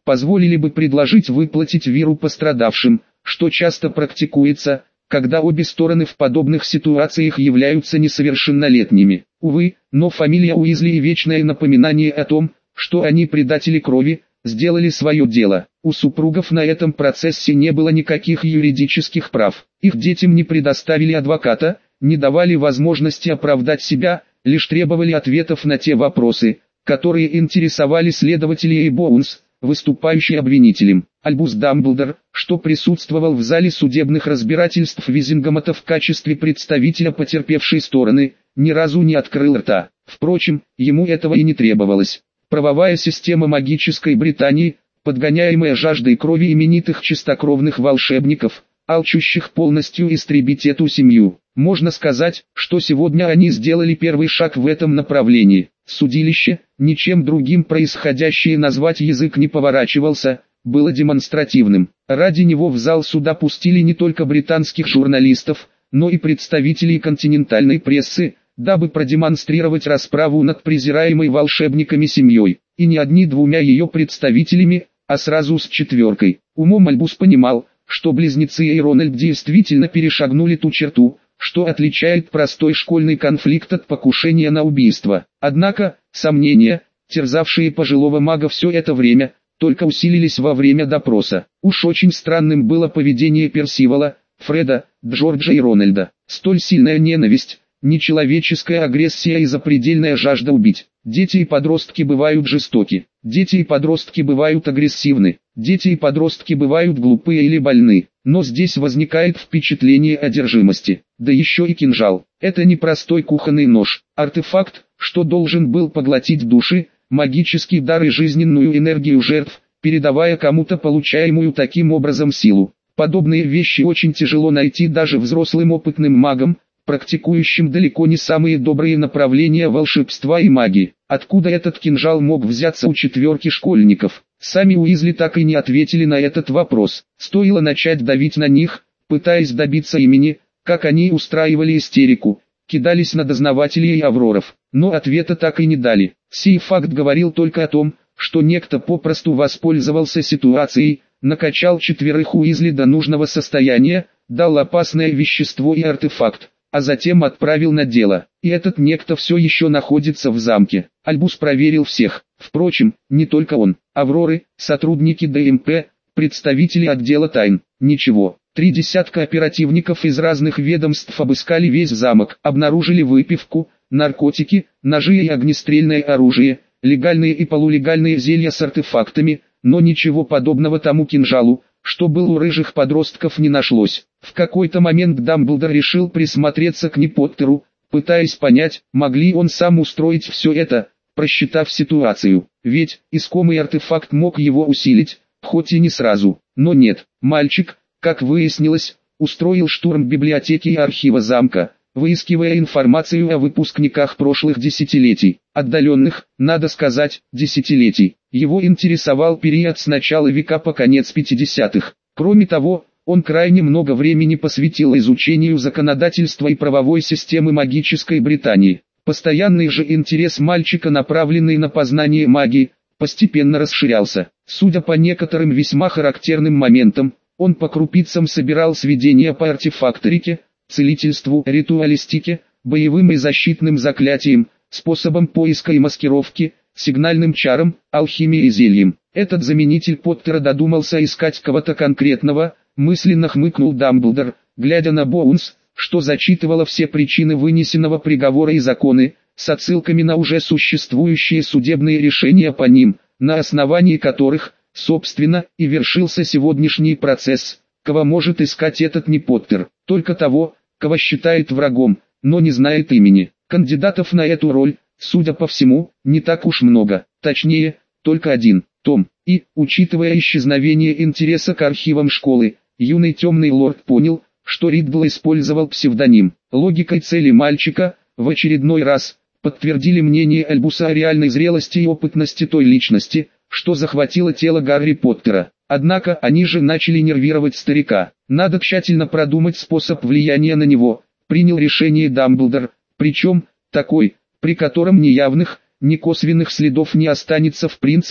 позволили бы предложить выплатить виру пострадавшим, что часто практикуется, когда обе стороны в подобных ситуациях являются несовершеннолетними. Увы, но фамилия Уизли и вечное напоминание о том, что они предатели крови, сделали свое дело. У супругов на этом процессе не было никаких юридических прав. Их детям не предоставили адвоката, не давали возможности оправдать себя, лишь требовали ответов на те вопросы, которые интересовали следователей и Боунс, выступающий обвинителем. Альбус Дамблдор, что присутствовал в зале судебных разбирательств Визингомота в качестве представителя потерпевшей стороны, ни разу не открыл рта. Впрочем, ему этого и не требовалось. Правовая система магической Британии, подгоняемая жаждой крови именитых чистокровных волшебников, алчущих полностью истребить эту семью. Можно сказать, что сегодня они сделали первый шаг в этом направлении. Судилище, ничем другим происходящее назвать язык не поворачивался, было демонстративным. Ради него в зал суда пустили не только британских журналистов, но и представителей континентальной прессы, дабы продемонстрировать расправу над презираемой волшебниками семьей, и не одни двумя ее представителями, а сразу с четверкой. Умом Альбус понимал, что близнецы и Рональд действительно перешагнули ту черту, что отличает простой школьный конфликт от покушения на убийство. Однако, сомнения, терзавшие пожилого мага все это время, только усилились во время допроса. Уж очень странным было поведение Персивала, Фреда, Джорджа и Рональда. Столь сильная ненависть, нечеловеческая агрессия и запредельная жажда убить. Дети и подростки бывают жестоки. Дети и подростки бывают агрессивны. Дети и подростки бывают глупые или больны. Но здесь возникает впечатление одержимости. Да еще и кинжал. Это не простой кухонный нож. Артефакт, что должен был поглотить души, магический дар и жизненную энергию жертв, передавая кому-то получаемую таким образом силу. Подобные вещи очень тяжело найти даже взрослым опытным магам, практикующим далеко не самые добрые направления волшебства и магии. Откуда этот кинжал мог взяться у четверки школьников? Сами Уизли так и не ответили на этот вопрос. Стоило начать давить на них, пытаясь добиться имени, как они устраивали истерику, кидались на дознавателей и Авроров, но ответа так и не дали. Сей факт говорил только о том, что некто попросту воспользовался ситуацией, накачал четверых Уизли до нужного состояния, дал опасное вещество и артефакт, а затем отправил на дело. И этот некто все еще находится в замке. Альбус проверил всех. Впрочем, не только он. Авроры, сотрудники ДМП, представители отдела тайн. Ничего. Три десятка оперативников из разных ведомств обыскали весь замок, обнаружили выпивку, наркотики, ножи и огнестрельное оружие, легальные и полулегальные зелья с артефактами, но ничего подобного тому кинжалу, что был у рыжих подростков, не нашлось. В какой-то момент Дамблдор решил присмотреться к Непоттеру, пытаясь понять, могли он сам устроить все это, просчитав ситуацию. Ведь искомый артефакт мог его усилить, хоть и не сразу. Но нет, мальчик, как выяснилось, устроил штурм библиотеки и архива замка, выискивая информацию о выпускниках прошлых десятилетий, отдаленных, надо сказать, десятилетий. Его интересовал период с начала века по конец пятидесятых. Кроме того, он крайне много времени посвятил изучению законодательства и правовой системы магической Британии. Постоянный же интерес мальчика, направленный на познание магии, постепенно расширялся. Судя по некоторым весьма характерным моментам, он по крупицам собирал сведения по артефакторике, целительству, ритуалистике, боевым и защитным заклятиям, способам поиска и маскировки, сигнальным чарам, алхимии и зельям. Этот заменитель Поттера додумался искать кого-то конкретного, мысленно хмыкнул Дамблдор, глядя на Боунс, что зачитывала все причины вынесенного приговора и законы, с отсылками на уже существующие судебные решения по ним, на основании которых, собственно, и вершился сегодняшний процесс. Кого может искать этот не Поттер? Только того, кого считает врагом, но не знает имени. Кандидатов на эту роль, судя по всему, не так уж много, точнее, только один, Том. И, учитывая исчезновение интереса к архивам школы, юный темный лорд понял, что Риддл использовал псевдоним. Логикой цели мальчика, в очередной раз, подтвердили мнение Альбуса о реальной зрелости и опытности той личности, что захватило тело Гарри Поттера. Однако они же начали нервировать старика. Надо тщательно продумать способ влияния на него, принял решение Дамблдор, причем, такой, при котором ни явных, ни косвенных следов не останется в принципе,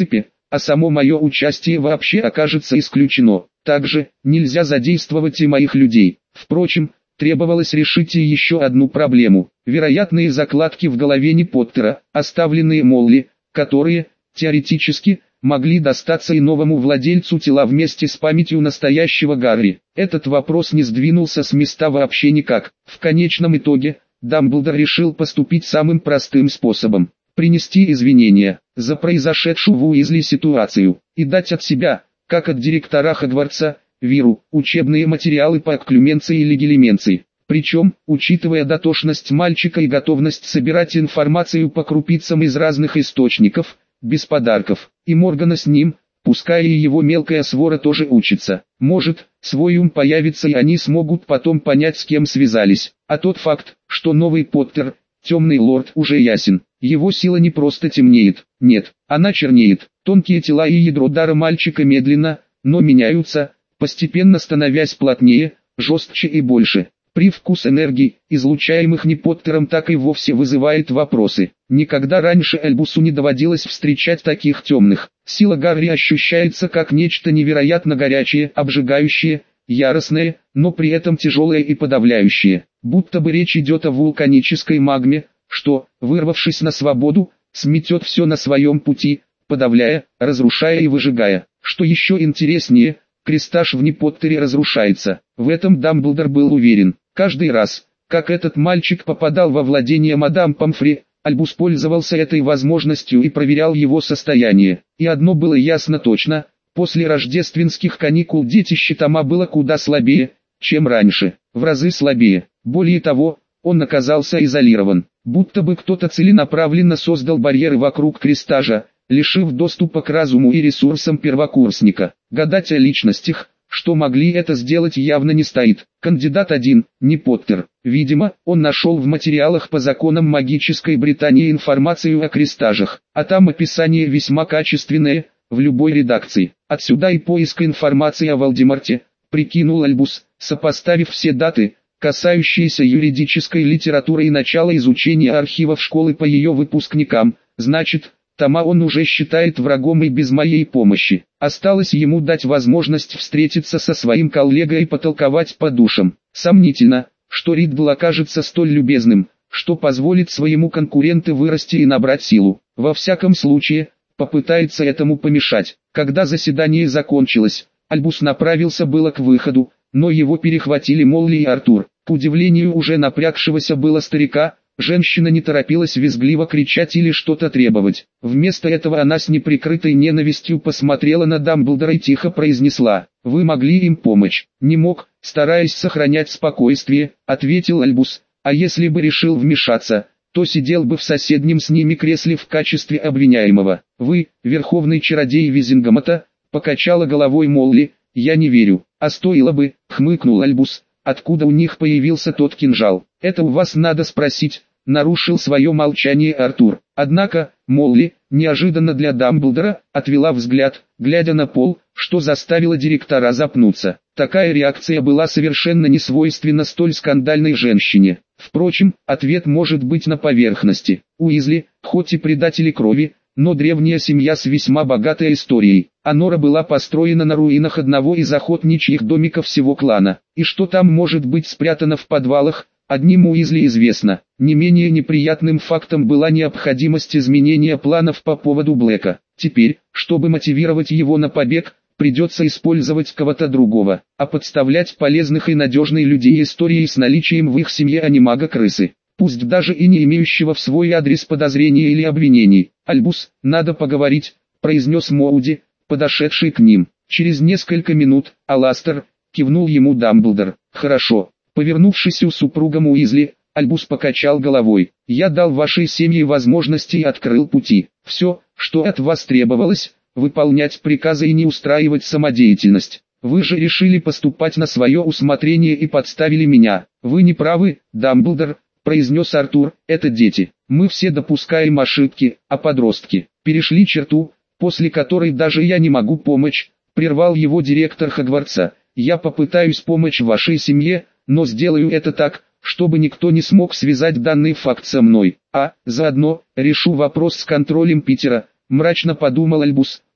а само мое участие вообще окажется исключено. Также, нельзя задействовать и моих людей. Впрочем, требовалось решить и еще одну проблему. Вероятные закладки в голове не Поттера, оставленные Молли, которые, теоретически, могли достаться и новому владельцу тела вместе с памятью настоящего Гарри. Этот вопрос не сдвинулся с места вообще никак. В конечном итоге, Дамблдор решил поступить самым простым способом. Принести извинения за произошедшую в Уизли ситуацию и дать от себя, как от директора Хогвартса, Виру, учебные материалы по окклюменции и легилименции. Причем, учитывая дотошность мальчика и готовность собирать информацию по крупицам из разных источников, без подарков, и Моргана с ним, пускай и его мелкая свора тоже учится. Может, свой ум появится и они смогут потом понять, с кем связались. А тот факт, что новый Поттер, темный лорд, уже ясен. Его сила не просто темнеет, нет, она чернеет. Тонкие тела и ядро дара мальчика медленно, но меняются, постепенно становясь плотнее, жестче и больше. Привкус энергии, излучаемых не Поттером, так и вовсе вызывает вопросы. Никогда раньше Альбусу не доводилось встречать таких темных. Сила Гарри ощущается как нечто невероятно горячее, обжигающее, яростное, но при этом тяжелое и подавляющее. Будто бы речь идет о вулканической магме, что, вырвавшись на свободу, сметет все на своем пути, подавляя, разрушая и выжигая. Что еще интереснее, крестаж в Непоттере разрушается. В этом Дамблдор был уверен. Каждый раз, как этот мальчик попадал во владение мадам Помфри, Альбус пользовался этой возможностью и проверял его состояние. И одно было ясно точно: после рождественских каникул детище Тома было куда слабее, чем раньше. В разы слабее. Более того, он оказался изолирован. Будто бы кто-то целенаправленно создал барьеры вокруг крестажа, лишив доступа к разуму и ресурсам первокурсника. Гадать о личностях, что могли это сделать, явно не стоит. Кандидат один, не Поттер. Видимо, он нашел в материалах по законам магической Британии информацию о крестажах, а там описание весьма качественное, в любой редакции. Отсюда и поиск информации о Волдеморте, прикинул Альбус, сопоставив все даты, касающиеся юридической литературы и начала изучения архивов школы по ее выпускникам. Значит, Тома он уже считает врагом и без моей помощи. Осталось ему дать возможность встретиться со своим коллегой и потолковать по душам. Сомнительно, что Риддл окажется столь любезным, что позволит своему конкуренту вырасти и набрать силу. Во всяком случае, попытается этому помешать. Когда заседание закончилось, Альбус направился было к выходу, но его перехватили Молли и Артур. К удивлению уже напрягшегося было старика, женщина не торопилась визгливо кричать или что-то требовать. Вместо этого она с неприкрытой ненавистью посмотрела на Дамблдора и тихо произнесла: «Вы могли им помочь». «Не мог», стараясь сохранять спокойствие, ответил Альбус. «А если бы решил вмешаться, то сидел бы в соседнем с ними кресле в качестве обвиняемого». «Вы, верховный чародей Визингомота», покачала головой Молли. «Я не верю». «А стоило бы», хмыкнул Альбус. «Откуда у них появился тот кинжал?» «Это у вас надо спросить», нарушил свое молчание Артур. Однако, Молли, неожиданно для Дамблдора, отвела взгляд, глядя на пол, что заставило директора запнуться. Такая реакция была совершенно не свойственна столь скандальной женщине. Впрочем, ответ может быть на поверхности. Уизли, хоть и предатели крови, но древняя семья с весьма богатой историей. А Нора была построена на руинах одного из охотничьих домиков всего клана. И что там может быть спрятано в подвалах, одним Уизли известно. Не менее неприятным фактом была необходимость изменения планов по поводу Блэка. Теперь, чтобы мотивировать его на побег, придется использовать кого-то другого, а подставлять полезных и надежных людей истории с наличием в их семье анимага-крысы, пусть даже и не имеющего в свой адрес подозрений или обвинений. «Альбус, надо поговорить», произнес Моуди, подошедший к ним. Через несколько минут, Аластер, кивнул ему Дамблдор. «Хорошо». Повернувшись у супругам Уизли, Альбус покачал головой. «Я дал вашей семье возможности и открыл пути. Все, что от вас требовалось, выполнять приказы и не устраивать самодеятельность. Вы же решили поступать на свое усмотрение и подставили меня». «Вы не правы, Дамблдор», произнес Артур, «это дети. Мы все допускаем ошибки, а подростки перешли черту, после которой даже я не могу помочь», прервал его директор Хогвартса. «Я попытаюсь помочь вашей семье, но сделаю это так, чтобы никто не смог связать данный факт со мной. А, заодно, решу вопрос с контролем Питера», мрачно подумал Альбус.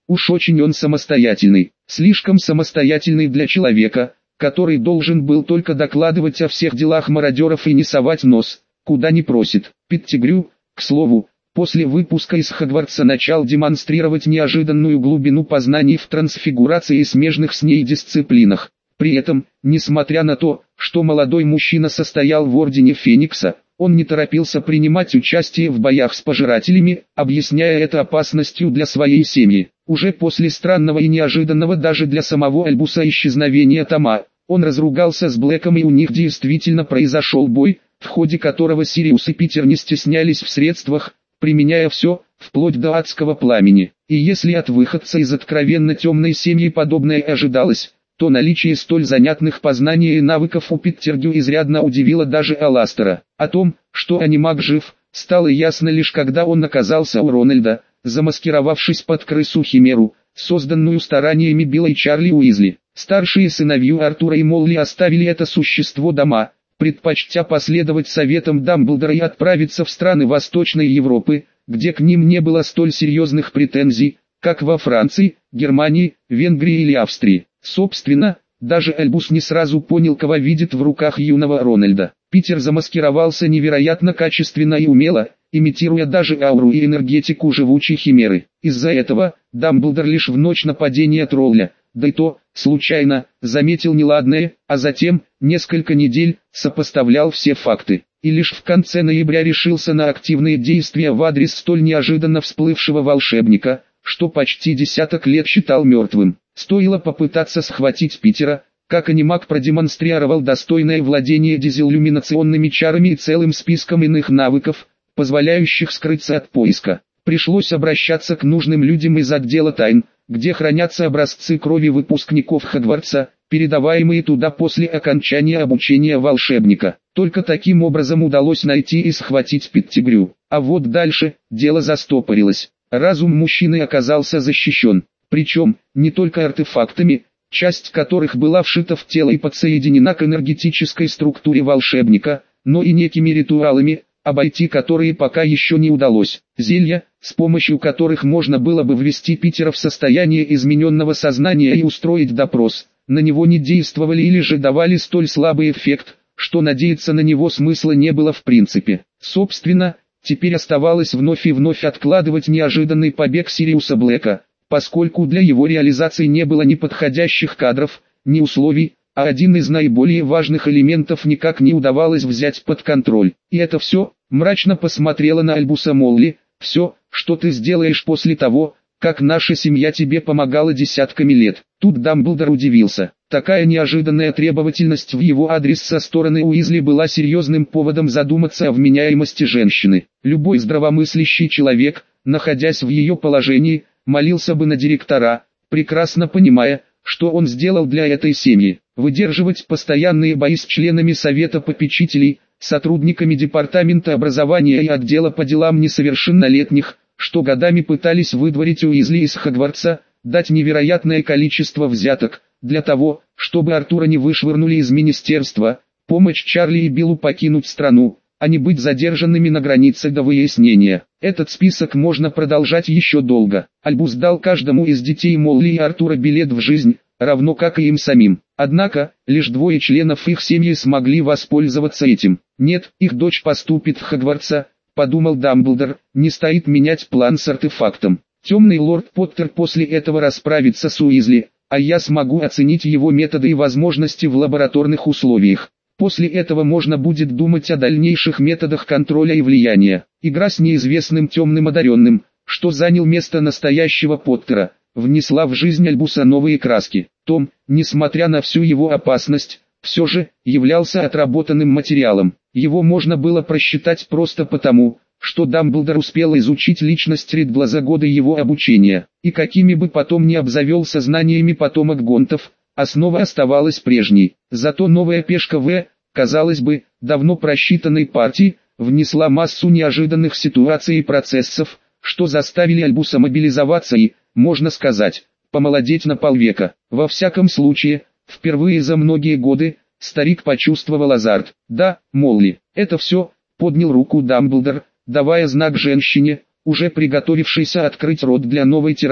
Уж очень он самостоятельный, слишком самостоятельный для человека, который должен был только докладывать о всех делах мародеров и не совать нос, куда не просит. Петтигрю, к слову, после выпуска из Хогвартса начал демонстрировать неожиданную глубину познаний в трансфигурации и смежных с ней дисциплинах. При этом, несмотря на то, что молодой мужчина состоял в Ордене Феникса, он не торопился принимать участие в боях с пожирателями, объясняя это опасностью для своей семьи. Уже после странного и неожиданного даже для самого Альбуса исчезновения Тома, он разругался с Блэком, и у них действительно произошел бой, в ходе которого Сириус и Питер не стеснялись в средствах, применяя все, вплоть до адского пламени. И если от выходца из откровенно темной семьи подобное ожидалось, то наличие столь занятных познаний и навыков у Петтигрю изрядно удивило даже Аластера. О том, что анимаг жив, стало ясно лишь когда он оказался у Рональда, замаскировавшись под крысу-химеру, созданную стараниями Билла и Чарли Уизли. Старшие сыновья Артура и Молли оставили это существо дома, предпочтя последовать советам Дамблдора и отправиться в страны Восточной Европы, где к ним не было столь серьезных претензий, как во Франции, Германии, Венгрии или Австрии. Собственно, даже Альбус не сразу понял, кого видит в руках юного Рональда. Питер замаскировался невероятно качественно и умело, имитируя даже ауру и энергетику живучей химеры. Из-за этого, Дамблдор лишь в ночь нападения тролля, да и то, случайно, заметил неладное, а затем, несколько недель, сопоставлял все факты. И лишь в конце ноября решился на активные действия в адрес столь неожиданно всплывшего волшебника, что почти десяток лет считал мертвым. Стоило попытаться схватить Питера, как анимаг продемонстрировал достойное владение дизелюминационными чарами и целым списком иных навыков, позволяющих скрыться от поиска. Пришлось обращаться к нужным людям из отдела тайн, где хранятся образцы крови выпускников Хогвартса, передаваемые туда после окончания обучения волшебника. Только таким образом удалось найти и схватить Петтигрю. А вот дальше, дело застопорилось. Разум мужчины оказался защищен, причем, не только артефактами, часть которых была вшита в тело и подсоединена к энергетической структуре волшебника, но и некими ритуалами, обойти которые пока еще не удалось. Зелья, с помощью которых можно было бы ввести Питера в состояние измененного сознания и устроить допрос, на него не действовали или же давали столь слабый эффект, что надеяться на него смысла не было в принципе. Собственно, теперь оставалось вновь и вновь откладывать неожиданный побег Сириуса Блэка, поскольку для его реализации не было ни подходящих кадров, ни условий, а один из наиболее важных элементов никак не удавалось взять под контроль. И это все, мрачно посмотрела на Альбуса Молли, все, что ты сделаешь после того, как наша семья тебе помогала десятками лет. Тут Дамблдор удивился. Такая неожиданная требовательность в его адрес со стороны Уизли была серьезным поводом задуматься о вменяемости женщины. Любой здравомыслящий человек, находясь в ее положении, молился бы на директора, прекрасно понимая, что он сделал для этой семьи. Выдерживать постоянные бои с членами Совета попечителей, сотрудниками Департамента образования и отдела по делам несовершеннолетних, что годами пытались выдворить Уизли из Хогвартса, дать невероятное количество взяток, для того, чтобы Артура не вышвырнули из министерства, помочь Чарли и Биллу покинуть страну, а не быть задержанными на границе до выяснения. Этот список можно продолжать еще долго. Альбус дал каждому из детей Молли и Артура билет в жизнь, равно как и им самим. Однако, лишь двое членов их семьи смогли воспользоваться этим. Нет, их дочь поступит в Хогвартса, подумал Дамблдор, не стоит менять план с артефактом. Темный лорд Поттер после этого расправится с Уизли, а я смогу оценить его методы и возможности в лабораторных условиях. После этого можно будет думать о дальнейших методах контроля и влияния. Игра с неизвестным темным одаренным, что занял место настоящего Поттера, внесла в жизнь Альбуса новые краски. Том, несмотря на всю его опасность, все же, являлся отработанным материалом. Его можно было просчитать просто потому, что Дамблдор успел изучить личность Ридла за годы его обучения. И какими бы потом ни обзавелся знаниями потомок Гонтов, основа оставалась прежней. Зато новая пешка В, казалось бы, давно просчитанной партии, внесла массу неожиданных ситуаций и процессов, что заставили Альбуса мобилизоваться и, можно сказать, помолодеть на полвека. Во всяком случае, впервые за многие годы, старик почувствовал азарт. Да, Молли, это все, поднял руку Дамблдор, давая знак женщине, уже приготовившейся открыть рот для новой тирады,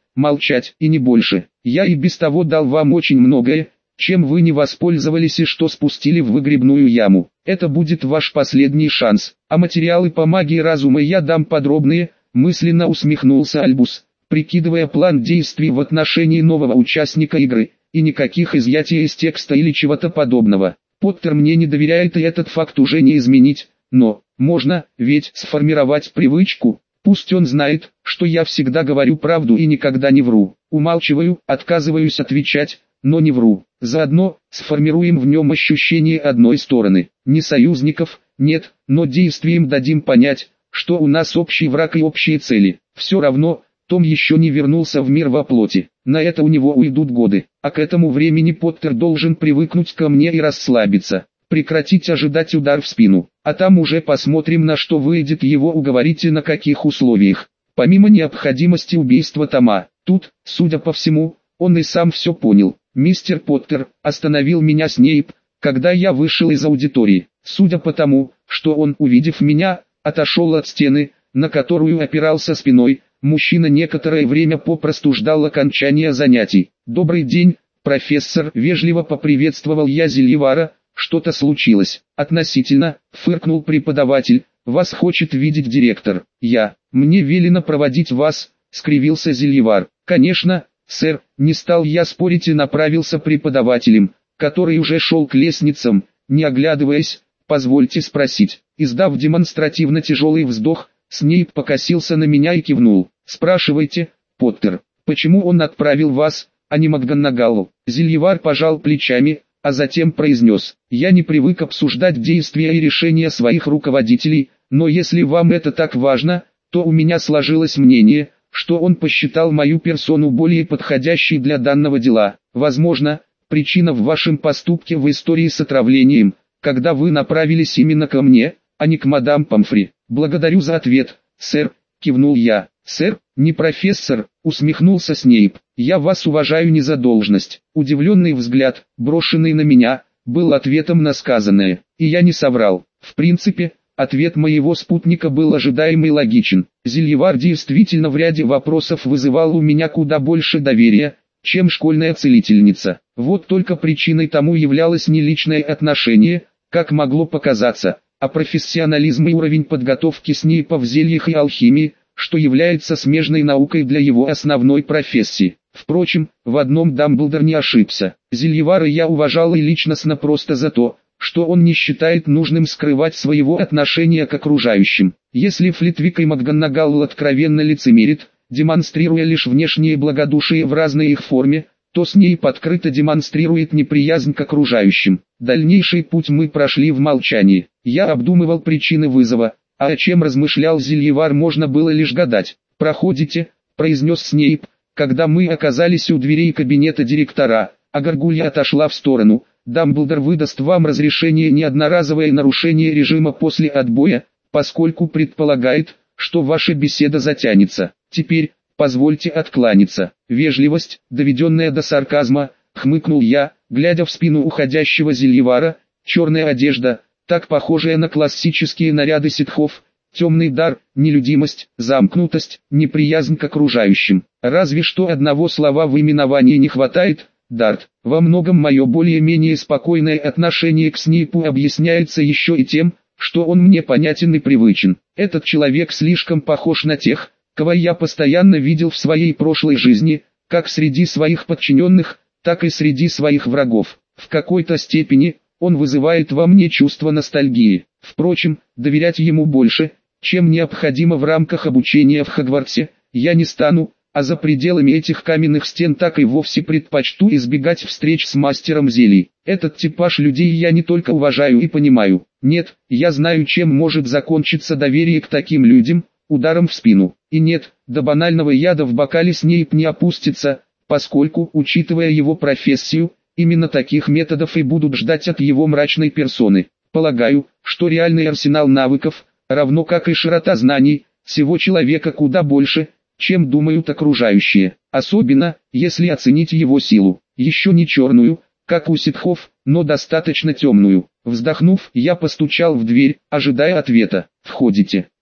молчать и не больше. Я и без того дал вам очень многое, чем вы не воспользовались и что спустили в выгребную яму. Это будет ваш последний шанс. А материалы по магии разума я дам подробные, мысленно усмехнулся Альбус, прикидывая план действий в отношении нового участника игры, и никаких изъятий из текста или чего-то подобного. Поттер мне не доверяет, и этот факт уже не изменить, но можно ведь сформировать привычку. Пусть он знает, что я всегда говорю правду и никогда не вру. Умалчиваю, отказываюсь отвечать, но не вру. Заодно сформируем в нем ощущение одной стороны. Не союзников, нет, но действием дадим понять, что у нас общий враг и общие цели. Все равно, Том еще не вернулся в мир во плоти. На это у него уйдут годы, а к этому времени Поттер должен привыкнуть ко мне и расслабиться. Прекратить ожидать удар в спину, а там уже посмотрим, на что выйдет его уговорить и на каких условиях. Помимо необходимости убийства Тома, тут, судя по всему, он и сам все понял. «Мистер Поттер», остановил меня Снейп, когда я вышел из аудитории. Судя по тому, что он, увидев меня, отошел от стены, на которую опирался спиной, мужчина некоторое время попросту ждал окончания занятий. «Добрый день, профессор», вежливо поприветствовал я Зельевара. «Что-то случилось?» «Относительно», фыркнул преподаватель, «вас хочет видеть директор». «Я, мне велено проводить вас», скривился Зельевар. «Конечно, сэр», не стал я спорить и направился преподавателем, который уже шел к лестницам, не оглядываясь. «Позвольте спросить». Издав демонстративно тяжелый вздох, Снейп покосился на меня и кивнул. «Спрашивайте, Поттер, почему он отправил вас, а не МакГонагалл?» Зельевар пожал плечами, а затем произнес: «Я не привык обсуждать действия и решения своих руководителей, но если вам это так важно, то у меня сложилось мнение, что он посчитал мою персону более подходящей для данного дела. Возможно, причина в вашем поступке в истории с отравлением, когда вы направились именно ко мне, а не к мадам Помфри». «Благодарю за ответ, сэр», кивнул я. «Сэр, не профессор», усмехнулся Снейп. «Я вас уважаю не за должность». Удивленный взгляд, брошенный на меня, был ответом на сказанное, и я не соврал. В принципе, ответ моего спутника был ожидаем и логичен. Зельевар действительно в ряде вопросов вызывал у меня куда больше доверия, чем школьная целительница. Вот только причиной тому являлось не личное отношение, как могло показаться, а профессионализм и уровень подготовки Снейпа в зельях и алхимии, что является смежной наукой для его основной профессии. Впрочем, в одном Дамблдор не ошибся. Зельевара я уважал и личностно просто за то, что он не считает нужным скрывать своего отношения к окружающим. Если Флитвик и МакГонагалл откровенно лицемерит, демонстрируя лишь внешнее благодушие в разной их форме, то Снейп открыто демонстрирует неприязнь к окружающим. Дальнейший путь мы прошли в молчании. Я обдумывал причины вызова, а о чем размышлял Зельевар можно было лишь гадать. «Проходите», — произнес Снейп, когда мы оказались у дверей кабинета директора, а Горгулья отошла в сторону. «Дамблдор выдаст вам разрешение на одноразовое нарушение режима после отбоя, поскольку предполагает, что ваша беседа затянется. Теперь, позвольте откланяться». «Вежливость, доведенная до сарказма», — хмыкнул я, глядя в спину уходящего Зельевара. Черная одежда, так похожая на классические наряды ситхов, темный дар, нелюдимость, замкнутость, неприязнь к окружающим. Разве что одного слова в именовании не хватает. Дарт. Во многом мое более-менее спокойное отношение к Снейпу объясняется еще и тем, что он мне понятен и привычен. Этот человек слишком похож на тех, кого я постоянно видел в своей прошлой жизни, как среди своих подчиненных, так и среди своих врагов. В какой-то степени он вызывает во мне чувство ностальгии. Впрочем, доверять ему больше, чем необходимо в рамках обучения в Хогвартсе, я не стану, а за пределами этих каменных стен так и вовсе предпочту избегать встреч с мастером зелий. Этот типаж людей я не только уважаю и понимаю. Нет, я знаю, чем может закончиться доверие к таким людям, ударом в спину. И нет, до банального яда в бокале Снейп не опустится, поскольку, учитывая его профессию, именно таких методов и будут ждать от его мрачной персоны. Полагаю, что реальный арсенал навыков, равно как и широта знаний, всего человека куда больше, чем думают окружающие, особенно, если оценить его силу, еще не черную, как у ситхов, но достаточно темную. Вздохнув, я постучал в дверь, ожидая ответа. «Входите».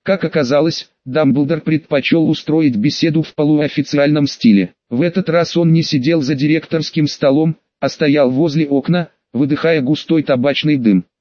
Как оказалось, Дамблдор предпочел устроить беседу в полуофициальном стиле. В этот раз он не сидел за директорским столом, а стоял возле окна, выдыхая густой табачный дым.